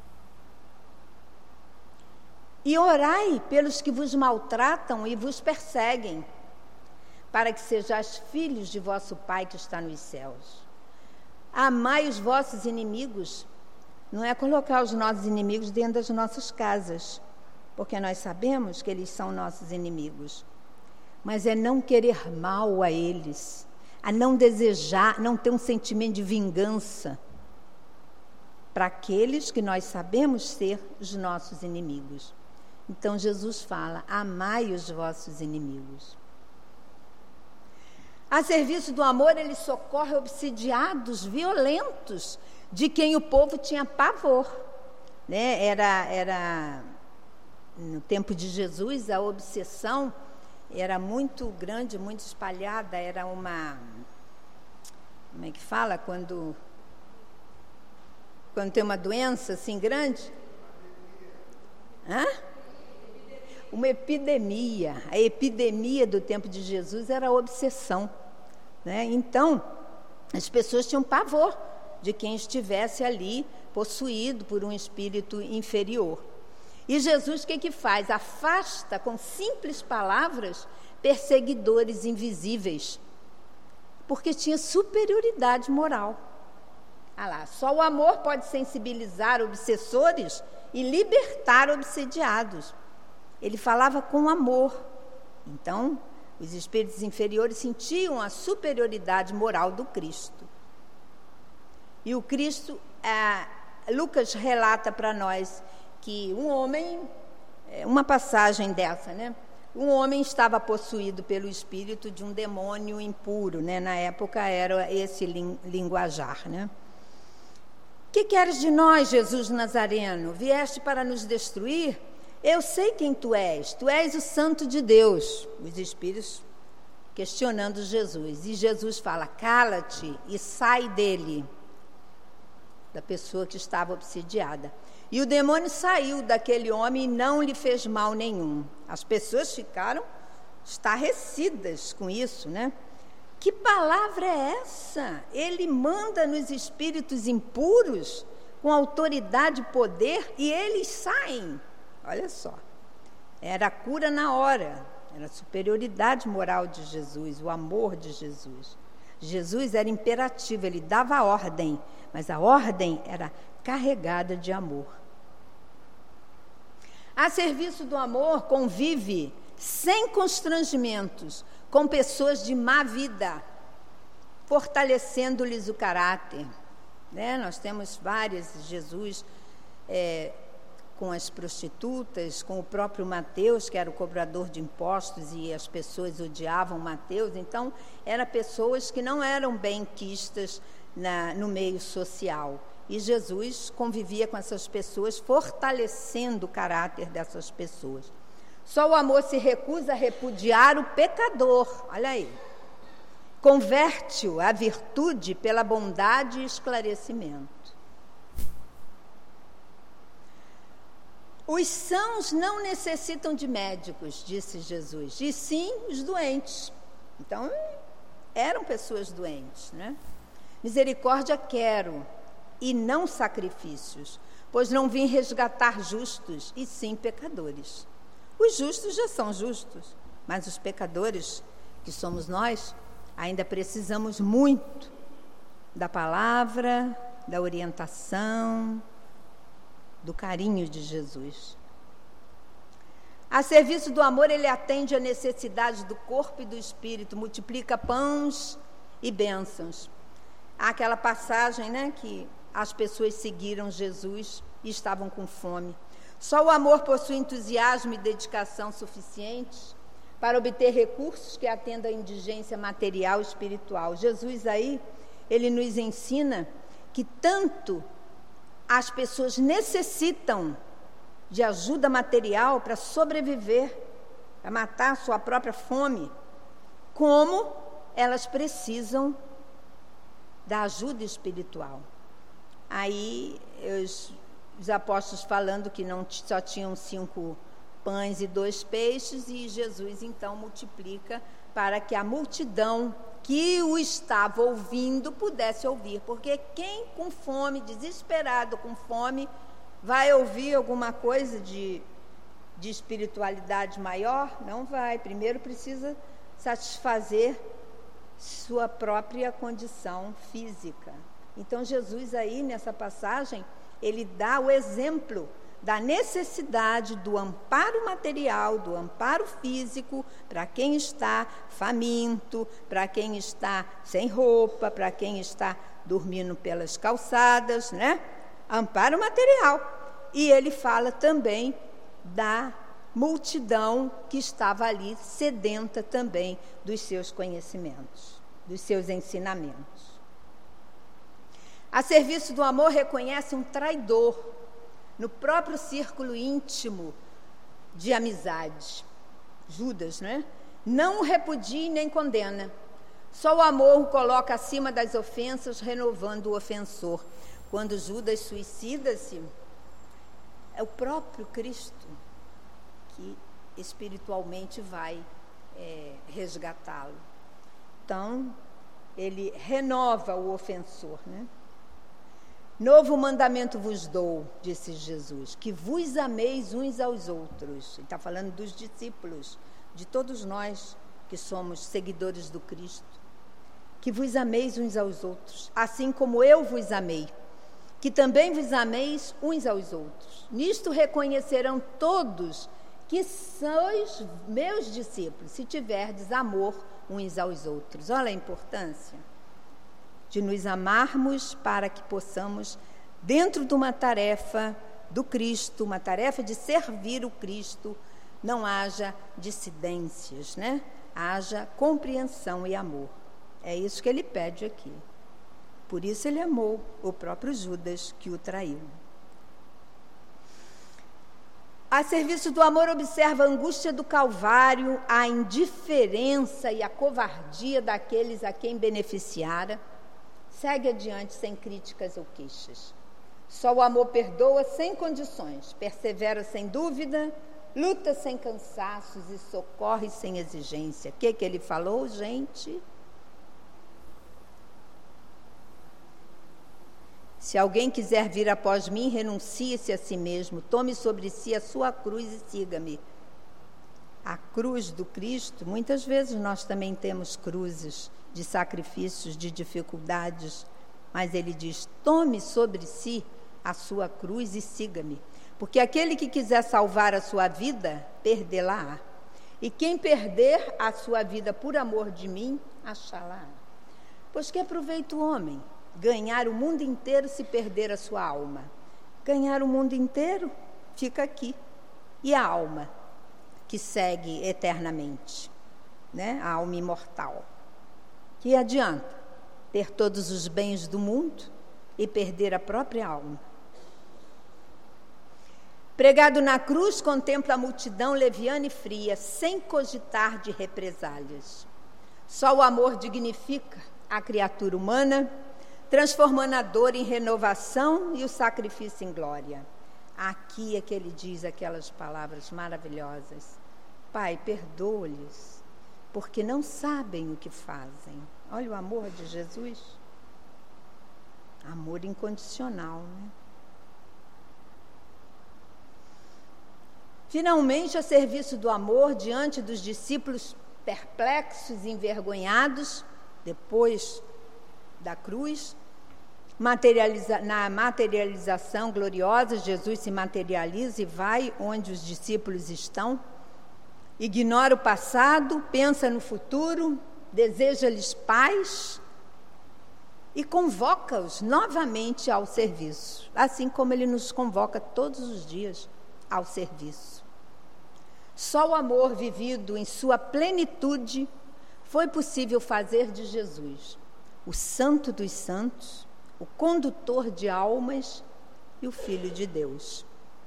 E orai pelos que vos maltratam e vos perseguem, para que sejais filhos de vosso Pai que está nos céus. Amai os vossos inimigos. Não é colocar os nossos inimigos dentro das nossas casas, porque nós sabemos que eles são nossos inimigos, mas é não querer mal a eles, a não desejar, não ter um sentimento de vingança para aqueles que nós sabemos ser os nossos inimigos. Então Jesus fala: amai os vossos inimigos. A serviço do amor, ele socorre obsidiados, violentos, de quem o povo tinha pavor. Né? Era, era, no tempo de Jesus, a obsessão era muito grande, muito espalhada. Era uma... Como é que fala? Quando, quando tem uma doença assim grande? Hã? Uma epidemia. A epidemia do tempo de Jesus era a obsessão. Né? Então, as pessoas tinham pavor de quem estivesse ali possuído por um espírito inferior. E Jesus o que que faz? Afasta com simples palavras perseguidores invisíveis, porque tinha superioridade moral. Ah lá, só o amor pode sensibilizar obsessores e libertar obsediados. Ele falava com amor. Então, os espíritos inferiores sentiam a superioridade moral do Cristo. E o Cristo, ah, Lucas relata para nós que um homem, uma passagem dessa, né? Um homem estava possuído pelo espírito de um demônio impuro, né? Na época era esse linguajar, né? Que queres de nós, Jesus Nazareno? Vieste para nos destruir? Eu sei quem tu és, tu és o Santo de Deus. Os espíritos questionando Jesus. E Jesus fala, cala-te e sai dele, da pessoa que estava obsediada. E o demônio saiu daquele homem e não lhe fez mal nenhum. As pessoas ficaram estarrecidas com isso, né? Que palavra é essa? Ele manda nos espíritos impuros com autoridade e poder e eles saem. Olha só, era a cura na hora, era a superioridade moral de Jesus, o amor de Jesus. Jesus era imperativo, ele dava a ordem, mas a ordem era carregada de amor. A serviço do amor, convive sem constrangimentos com pessoas de má vida, fortalecendo-lhes o caráter. Né? Nós temos várias, Jesus é, com as prostitutas, com o próprio Mateus, que era o cobrador de impostos, e as pessoas odiavam Mateus. Então, eram pessoas que não eram bem-quistas na, no meio social. E Jesus convivia com essas pessoas, fortalecendo o caráter dessas pessoas. Só o amor se recusa a repudiar o pecador, olha aí. Converte-o à virtude pela bondade e esclarecimento. Os sãos não necessitam de médicos, disse Jesus, e sim os doentes. Então, eram pessoas doentes, né? Misericórdia quero, e não sacrifícios, pois não vim resgatar justos, e sim pecadores. Os justos já são justos, mas os pecadores, que somos nós, ainda precisamos muito da palavra, da orientação, do carinho de Jesus. A serviço do amor, ele atende à necessidade do corpo e do espírito, multiplica pães e bênçãos. Há aquela passagem, né, que as pessoas seguiram Jesus e estavam com fome. Só o amor possui entusiasmo e dedicação suficientes para obter recursos que atendam à indigência material e espiritual. Jesus aí, ele nos ensina que tanto as pessoas necessitam de ajuda material para sobreviver, para matar a sua própria fome, como elas precisam da ajuda espiritual. Aí, os, os apóstolos falando que não só tinham cinco pães e dois peixes, e Jesus então multiplica para que a multidão que o estava ouvindo pudesse ouvir, porque quem com fome, desesperado com fome, vai ouvir alguma coisa de, de espiritualidade maior? Não vai. Primeiro precisa satisfazer sua própria condição física. Então Jesus aí nessa passagem, ele dá o exemplo da necessidade do amparo material, do amparo físico para quem está faminto, para quem está sem roupa, para quem está dormindo pelas calçadas, né? Amparo material. E ele fala também da multidão que estava ali sedenta também dos seus conhecimentos, dos seus ensinamentos. A serviço do amor reconhece um traidor no próprio círculo íntimo de amizade. Judas, né? Não o repudia nem condena. Só o amor o coloca acima das ofensas, renovando o ofensor. Quando Judas suicida-se, é o próprio Cristo que espiritualmente vai é, resgatá-lo. Então, ele renova o ofensor, né? Novo mandamento vos dou, disse Jesus, que vos ameis uns aos outros. Ele está falando dos discípulos, de todos nós que somos seguidores do Cristo. Que vos ameis uns aos outros, assim como eu vos amei. Que também vos ameis uns aos outros. Nisto reconhecerão todos que sois meus discípulos, se tiverdes amor uns aos outros. Olha a importância de nos amarmos para que possamos, dentro de uma tarefa do Cristo, uma tarefa de servir o Cristo, não haja dissidências, né? Haja compreensão e amor. É isso que ele pede aqui. Por isso ele amou o próprio Judas que o traiu. A serviço do amor, observa a angústia do Calvário, a indiferença e a covardia daqueles a quem beneficiara. Segue adiante sem críticas ou queixas. Só o amor perdoa sem condições, persevera sem dúvida, luta sem cansaços e socorre sem exigência. O que, que ele falou, gente? Se alguém quiser vir após mim, renuncie-se a si mesmo, tome sobre si a sua cruz e siga-me. A cruz do Cristo, muitas vezes nós também temos cruzes de sacrifícios, de dificuldades, mas ele diz, tome sobre si a sua cruz e siga-me, porque aquele que quiser salvar a sua vida, perdê-la-á, e quem perder a sua vida por amor de mim, achá-la-á. Pois que aproveita o homem ganhar o mundo inteiro se perder a sua alma? Ganhar o mundo inteiro fica aqui, e a alma que segue eternamente, né? A alma imortal. Que adianta ter todos os bens do mundo e perder a própria alma? Pregado na cruz, contempla a multidão leviana e fria, sem cogitar de represálias. Só o amor dignifica a criatura humana, transformando a dor em renovação e o sacrifício em glória. Aqui é que ele diz aquelas palavras maravilhosas. Pai, perdoa-lhes, porque não sabem o que fazem. Olha o amor de Jesus. Amor incondicional, né? Finalmente, a serviço do amor, diante dos discípulos perplexos e envergonhados, depois da cruz, materializa, na materialização gloriosa, Jesus se materializa e vai onde os discípulos estão, ignora o passado, pensa no futuro, deseja-lhes paz e convoca-os novamente ao serviço, assim como ele nos convoca todos os dias ao serviço. Só o amor vivido em sua plenitude foi possível fazer de Jesus o Santo dos Santos, o condutor de almas e o Filho de Deus.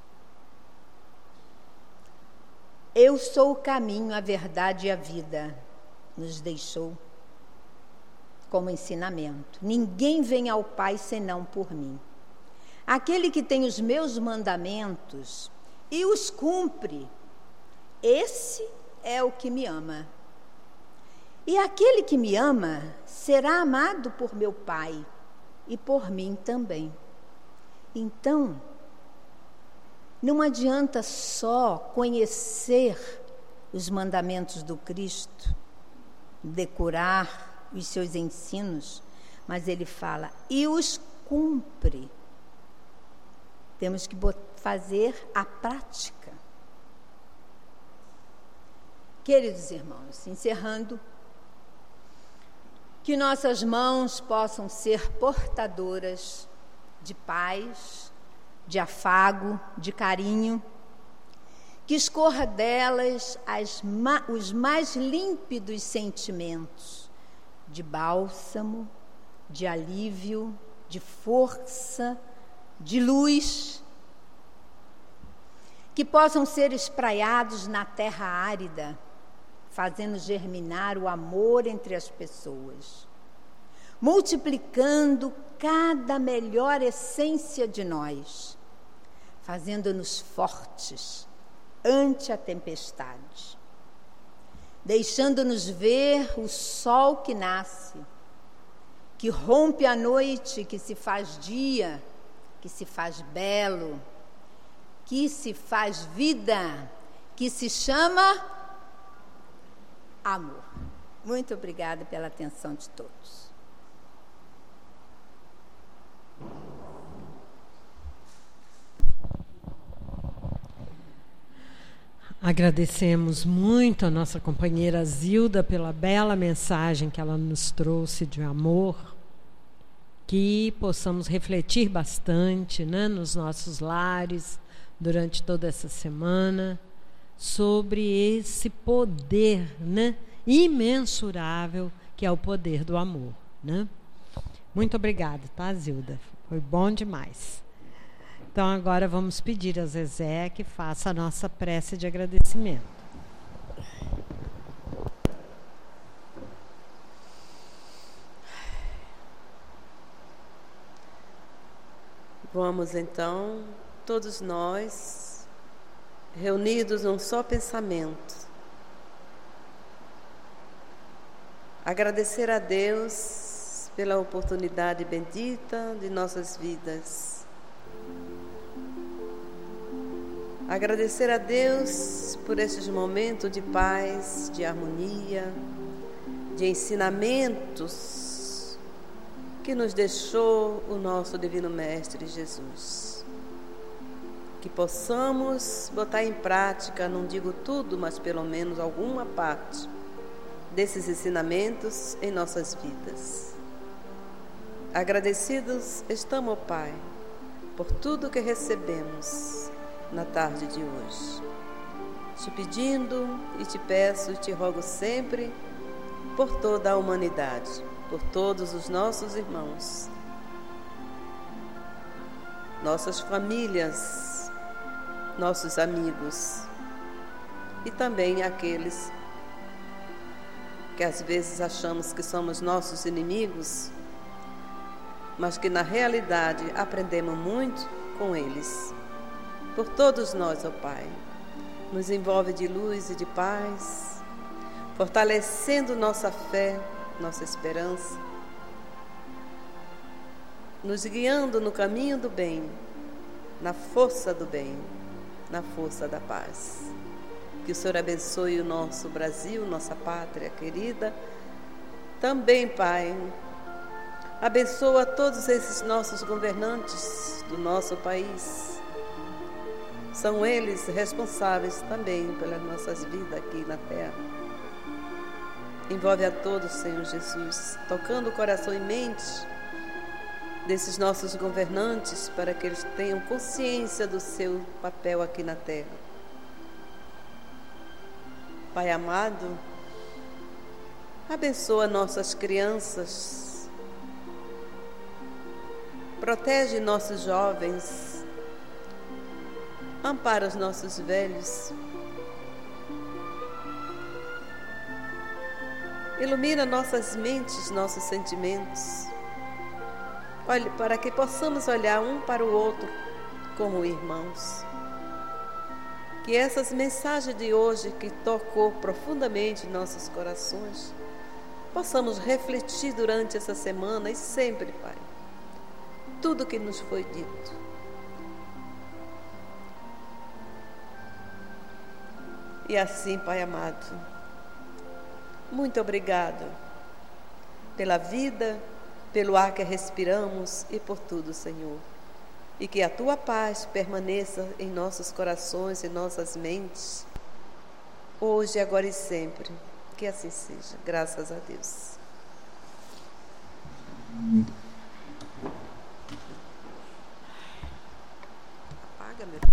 Eu sou o caminho, a verdade e a vida, nos deixou como ensinamento. Ninguém vem ao Pai senão por mim. Aquele que tem os meus mandamentos e os cumpre, esse é o que me ama. E aquele que me ama será amado por meu Pai e por mim também. Então, não adianta só conhecer os mandamentos do Cristo, decorar os seus ensinos, mas ele fala, e os cumpre. Temos que fazer a prática. Queridos irmãos, encerrando, que nossas mãos possam ser portadoras de paz, de afago, de carinho, que escorra delas as, os mais límpidos sentimentos de bálsamo, de alívio, de força, de luz, que possam ser espraiados na terra árida, fazendo germinar o amor entre as pessoas, multiplicando cada melhor essência de nós, fazendo-nos fortes ante a tempestade, deixando-nos ver o sol que nasce, que rompe a noite, que se faz dia que se faz belo, que se faz vida, que se chama amor. Muito obrigada pela atenção de todos. Agradecemos muito a nossa companheira Zilda pela bela mensagem que ela nos trouxe de amor, que possamos refletir bastante, né, nos nossos lares durante toda essa semana sobre esse poder, né, imensurável que é o poder do amor, né? Muito obrigada, tá, Zilda? Foi bom demais. Então, agora vamos pedir a Zezé que faça a nossa prece de agradecimento. Vamos, então, todos nós, reunidos num só pensamento, agradecer a Deus pela oportunidade bendita de nossas vidas. Agradecer a Deus por estes momentos de paz, de harmonia, de ensinamentos que nos deixou o nosso Divino Mestre Jesus. Que possamos botar em prática, não digo tudo, mas pelo menos alguma parte desses ensinamentos em nossas vidas. Agradecidos estamos, Pai, por tudo que recebemos na tarde de hoje, te pedindo e te peço e te rogo sempre por toda a humanidade, por todos os nossos irmãos, nossas famílias, nossos amigos e também aqueles que às vezes achamos que somos nossos inimigos, mas que na realidade aprendemos muito com eles. Por todos nós, ó Pai, nos envolve de luz e de paz, fortalecendo nossa fé, nossa esperança, nos guiando no caminho do bem, na força do bem, na força da paz. Que o Senhor abençoe o nosso Brasil, nossa pátria querida. Também, Pai, abençoa todos esses nossos governantes do nosso país. São eles responsáveis também pelas nossas vidas aqui na terra. Envolve a todos, Senhor Jesus, tocando o coração e mente desses nossos governantes para que eles tenham consciência do seu papel aqui na terra. Pai amado, abençoa nossas crianças, protege nossos jovens, ampara os nossos velhos, ilumina nossas mentes, nossos sentimentos, olhe, para que possamos olhar um para o outro como irmãos. Que essas mensagens de hoje que tocou profundamente nossos corações, possamos refletir durante essa semana e sempre, Pai, tudo que nos foi dito. E assim, Pai amado, muito obrigado pela vida, pelo ar que respiramos e por tudo, Senhor. E que a Tua paz permaneça em nossos corações e nossas mentes, hoje, agora e sempre. Que assim seja, graças a Deus. Apaga, meu.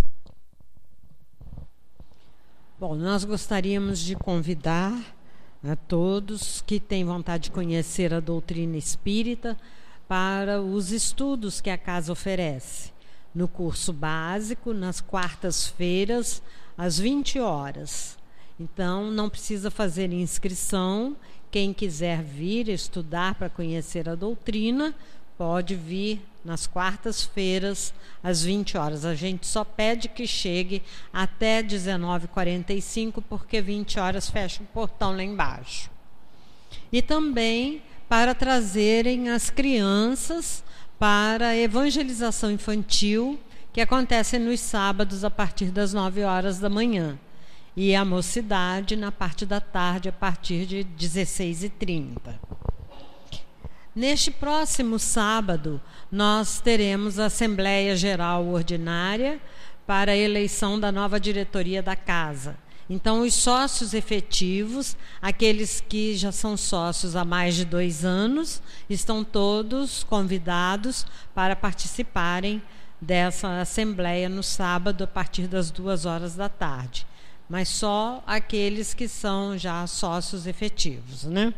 Bom, nós gostaríamos de convidar a todos que têm vontade de conhecer a doutrina espírita para os estudos que a casa oferece. No curso básico, nas quartas-feiras, às vinte horas. Então, não precisa fazer inscrição. Quem quiser vir estudar para conhecer a doutrina, pode vir nas quartas-feiras, às vinte horas. A gente só pede que chegue até dezenove e quarenta e cinco, porque vinte horas fecha o portão lá embaixo. E também para trazerem as crianças para a evangelização infantil, que acontece nos sábados a partir das nove horas da manhã, e a mocidade na parte da tarde a partir de dezesseis e trinta. Neste próximo sábado, nós teremos a Assembleia Geral Ordinária para a eleição da nova diretoria da casa. Então, os sócios efetivos, aqueles que já são sócios há mais de dois anos, estão todos convidados para participarem dessa assembleia no sábado, a partir das duas horas da tarde. Mas só aqueles que são já sócios efetivos, né?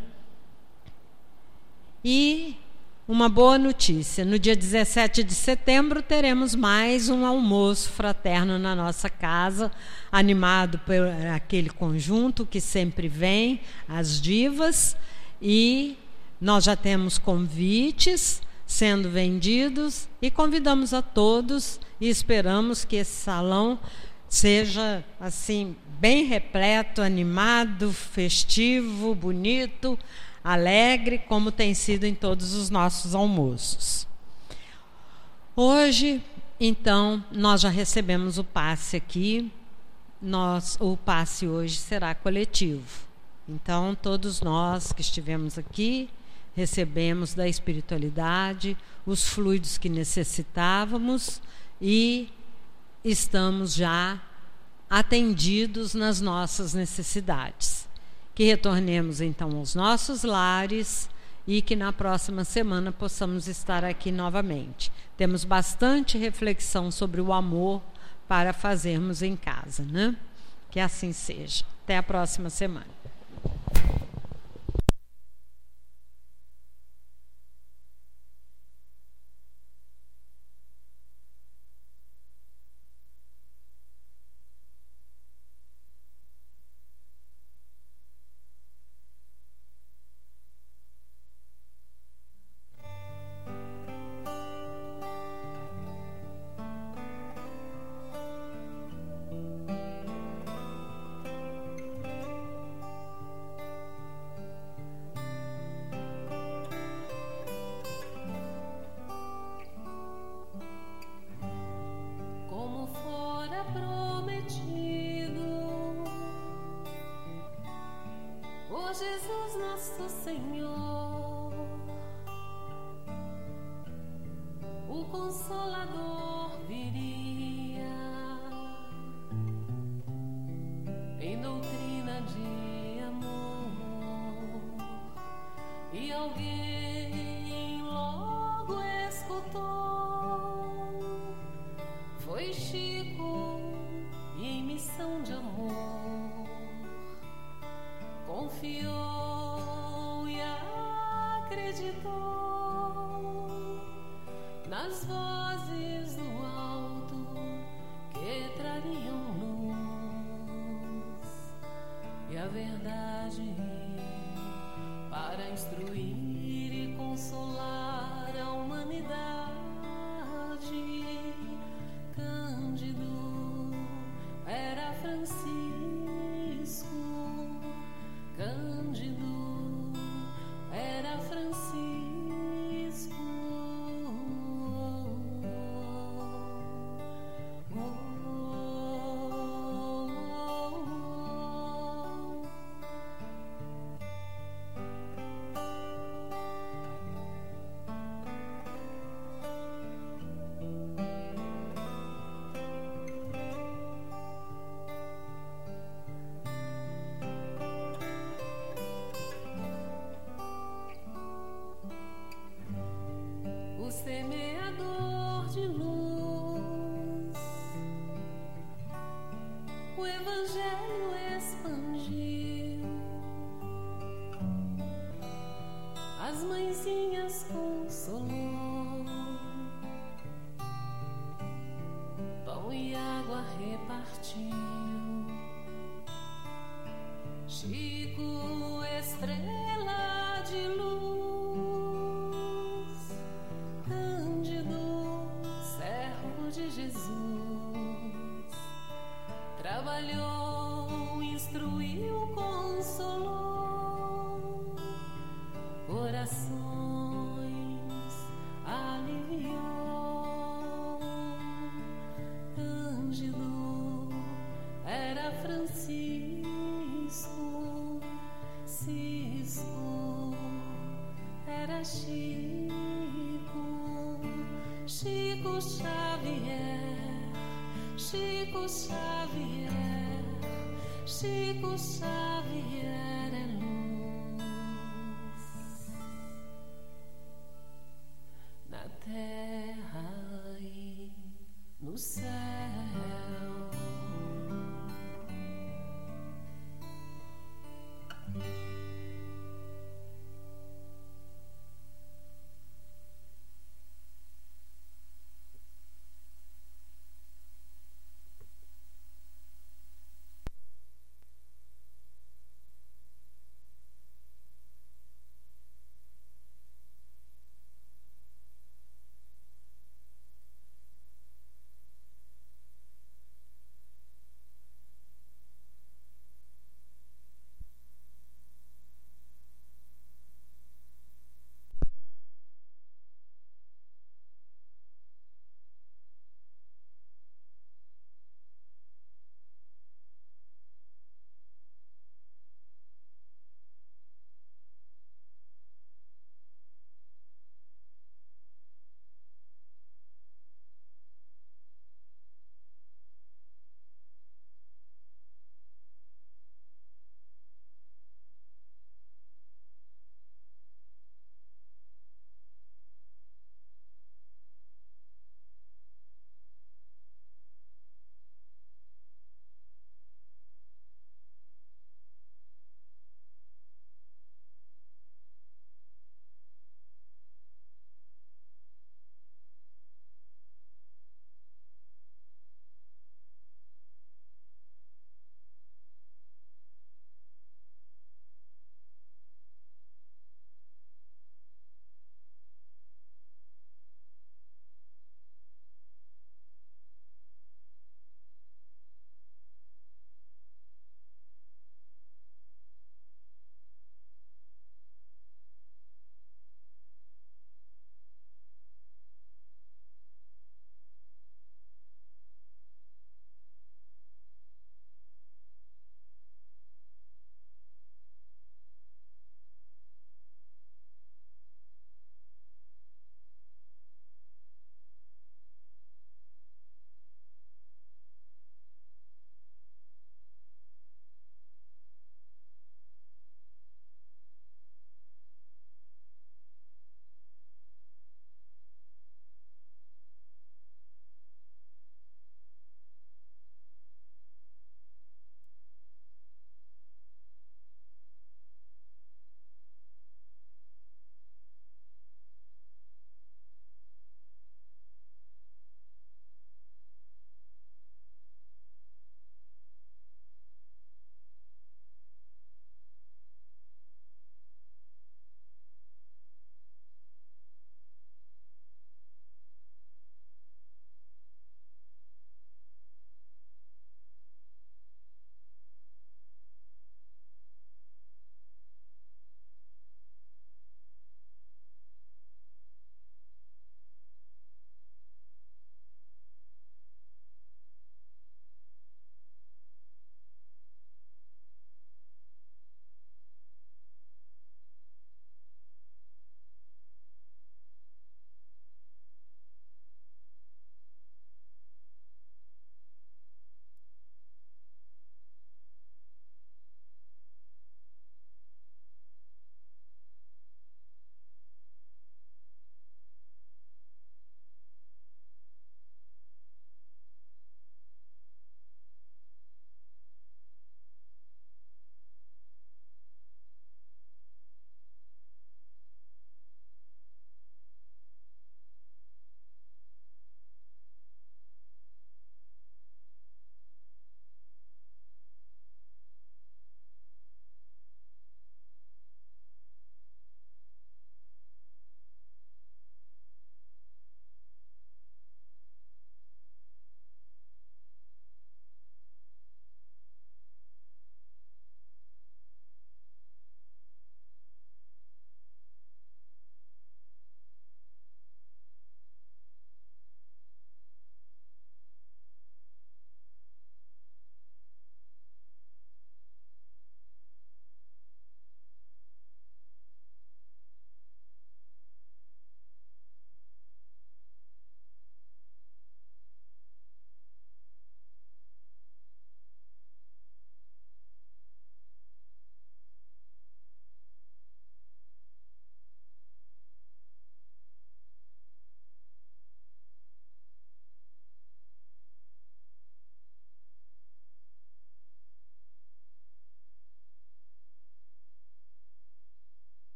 E uma boa notícia, no dia dezessete de setembro teremos mais um almoço fraterno na nossa casa, animado por aquele conjunto que sempre vem, as divas, e nós já temos convites sendo vendidos e convidamos a todos e esperamos que esse salão seja assim bem repleto, animado, festivo, bonito, alegre, como tem sido em todos os nossos almoços. Hoje, então, nós já recebemos o passe aqui. Nós, o passe hoje será coletivo. Então, todos nós que estivemos aqui recebemos da espiritualidade os fluidos que necessitávamos e estamos já atendidos nas nossas necessidades. Que retornemos então aos nossos lares e que na próxima semana possamos estar aqui novamente. Temos bastante reflexão sobre o amor para fazermos em casa, né? Que assim seja. Até a próxima semana. Jesus nosso Senhor, o Consolador viria em doutrina de amor, e alguém logo escutou, foi Chico e em missão de amor confiou e acreditou nas vozes do alto que trariam luz e a verdade para instruir e consolar a humanidade. Cândido era Francisco, Cândido era Francisco. Oh, oh, semeador de luz, o Evangelho expandiu, as mãezinhas consolou, pão e água repartiu. Chico, estrela de luz, de Jesus, trabalhou, instruiu, consolou corações. Cristo era Chico, Chico Xavier, Chico Xavier, Chico Xavier.